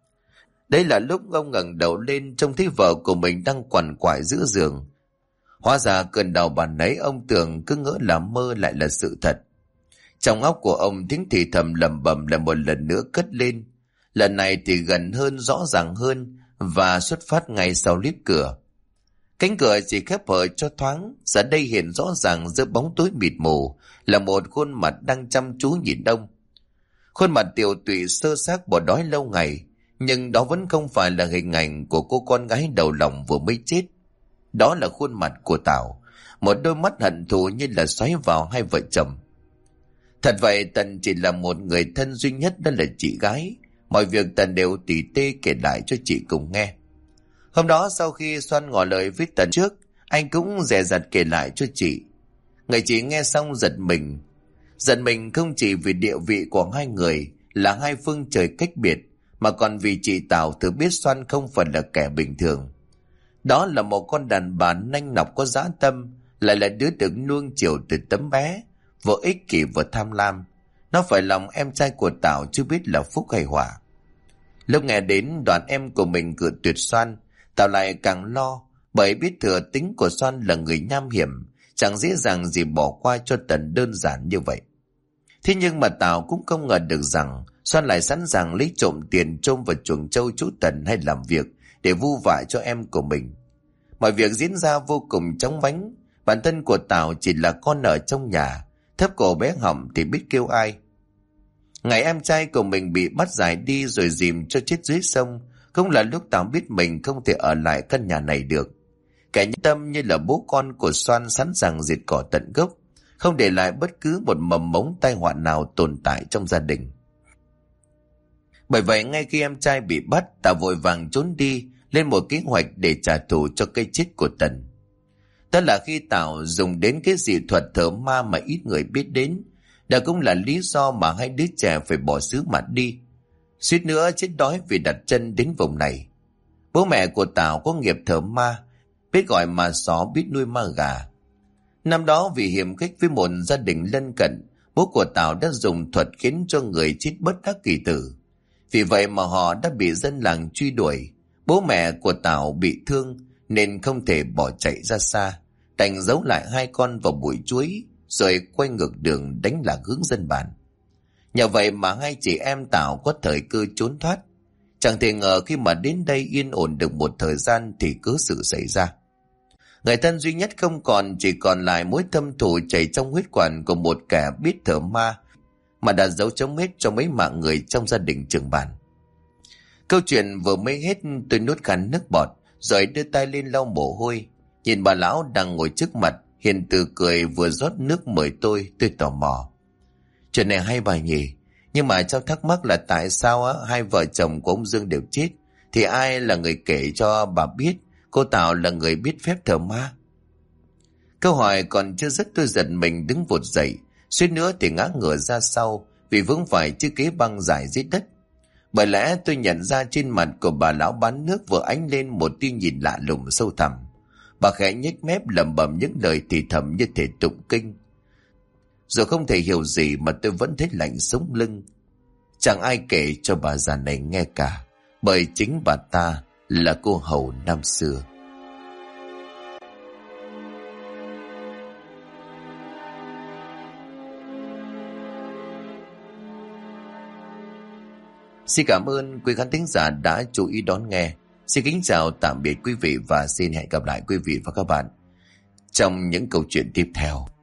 Đây là lúc ông ngẩng đầu lên, trông thấy vợ của mình đang quằn quại giữa giường. Hóa ra cơn đau bàn nãy ông tưởng cứ ngỡ là mơ lại là sự thật. Trong óc của ông tiếng thì thầm lẩm bẩm lại một lần nữa cất lên, lần này thì gần hơn, rõ ràng hơn, và xuất phát ngay sau liếp cửa. Cánh cửa chỉ khép hở cho thoáng, giờ đây hiện rõ ràng giữa bóng tối mịt mù là một khuôn mặt đang chăm chú nhìn ông. Khuôn mặt tiều tụy sơ xác bỏ đói lâu ngày, nhưng đó vẫn không phải là hình ảnh của cô con gái đầu lòng vừa mới chết. Đó là khuôn mặt của Tào, một đôi mắt hận thù như là xoáy vào hai vợ chồng. Thật vậy, Tần chỉ là một người thân duy nhất, đó là chị gái. Mọi việc Tần đều tỉ tê kể lại cho chị cùng nghe. Hôm đó sau khi Soan ngỏ lời với Tần trước, anh cũng dè dặt kể lại cho chị. Người chị nghe xong giật mình. Giật mình không chỉ vì địa vị của hai người là hai phương trời cách biệt, mà còn vì chị Tào thừa biết Soan không phải là kẻ bình thường. Đó là một con đàn bà nanh nọc có dã tâm, lại là đứa được nuông chiều từ tấm bé, vừa ích kỷ vừa tham lam. Nó phải lòng em trai của Tào chưa biết là phúc hay họa. Lúc nghe đến đoạn em của mình cự tuyệt Soan, Tào lại càng lo, bởi biết thừa tính của Soan là người nham hiểm, chẳng dễ dàng gì bỏ qua cho Tần đơn giản như vậy. Thế nhưng mà Tảo cũng không ngờ được rằng Xoan lại sẵn sàng lấy trộm tiền trôm vào chuồng trâu chú Tần hay làm việc để vu vạ cho em của mình. Mọi việc diễn ra vô cùng chóng vánh. Bản thân của Tảo chỉ là con ở trong nhà, thấp cổ bé họng thì biết kêu ai. Ngày em trai của mình bị bắt giải đi rồi dìm cho chết dưới sông, cũng là lúc Tảo biết mình không thể ở lại căn nhà này được. Kẻ nhân tâm như là bố con của Xoan sẵn sàng diệt cỏ tận gốc, không để lại bất cứ một mầm mống tai họa nào tồn tại trong gia đình. Bởi vậy ngay khi em trai bị bắt, Tảo vội vàng trốn đi lên một kế hoạch để trả thù cho cái chết của Tần. Đó là khi Tảo dùng đến cái dị thuật thợ ma mà ít người biết đến. Đó cũng là lý do mà hai đứa trẻ phải bỏ xứ mà đi, suýt nữa chết đói vì đặt chân đến vùng này. Bố mẹ của Tảo có nghiệp thợ ma, biết gọi ma só, biết nuôi ma gà. Năm đó vì hiểm khích với một gia đình lân cận, bố của Tảo đã dùng thuật khiến cho người chết bất đắc kỳ tử. Vì vậy mà họ đã bị dân làng truy đuổi. Bố mẹ của Tảo bị thương nên không thể bỏ chạy ra xa, đành giấu lại hai con vào bụi chuối rồi quay ngược đường đánh lạc hướng dân bản. Nhờ vậy mà hai chị em Tảo có thời cơ trốn thoát. Chẳng thể ngờ khi mà đến đây yên ổn được một thời gian thì cớ sự xảy ra. Người thân duy nhất không còn, chỉ còn lại mối thâm thù chảy trong huyết quản của một kẻ biết thợ ma mà đã giấu chống hết cho mấy mạng người trong gia đình trưởng bản. Câu chuyện vừa mới hết, tôi nuốt khăn nước bọt rồi đưa tay lên lau mồ hôi. Nhìn bà lão đang ngồi trước mặt, hiền từ cười vừa rót nước mời tôi tò mò. Chuyện này hay bà nhỉ, nhưng mà cháu thắc mắc là tại sao hai vợ chồng của ông Dương đều chết, thì ai là người kể cho bà biết cô Tảo là người biết phép thờ ma? Câu hỏi còn chưa dứt, tôi giật mình đứng vụt dậy, suýt nữa thì ngã ngửa ra sau vì vướng phải chiếc ghế băng dài dưới đất. Bởi lẽ tôi nhận ra trên mặt của bà lão bán nước vừa ánh lên một tia nhìn lạ lùng sâu thẳm. Bà khẽ nhếch mép lẩm bẩm những lời thì thầm như thể tụng kinh. Rồi không thể hiểu gì mà tôi vẫn thấy lạnh sống lưng. Chẳng ai kể cho bà già này nghe cả, bởi chính bà ta là cô hầu năm xưa. Xin cảm ơn quý khán thính giả đã chú ý đón nghe. Xin kính chào tạm biệt quý vị và xin hẹn gặp lại quý vị và các bạn trong những câu chuyện tiếp theo.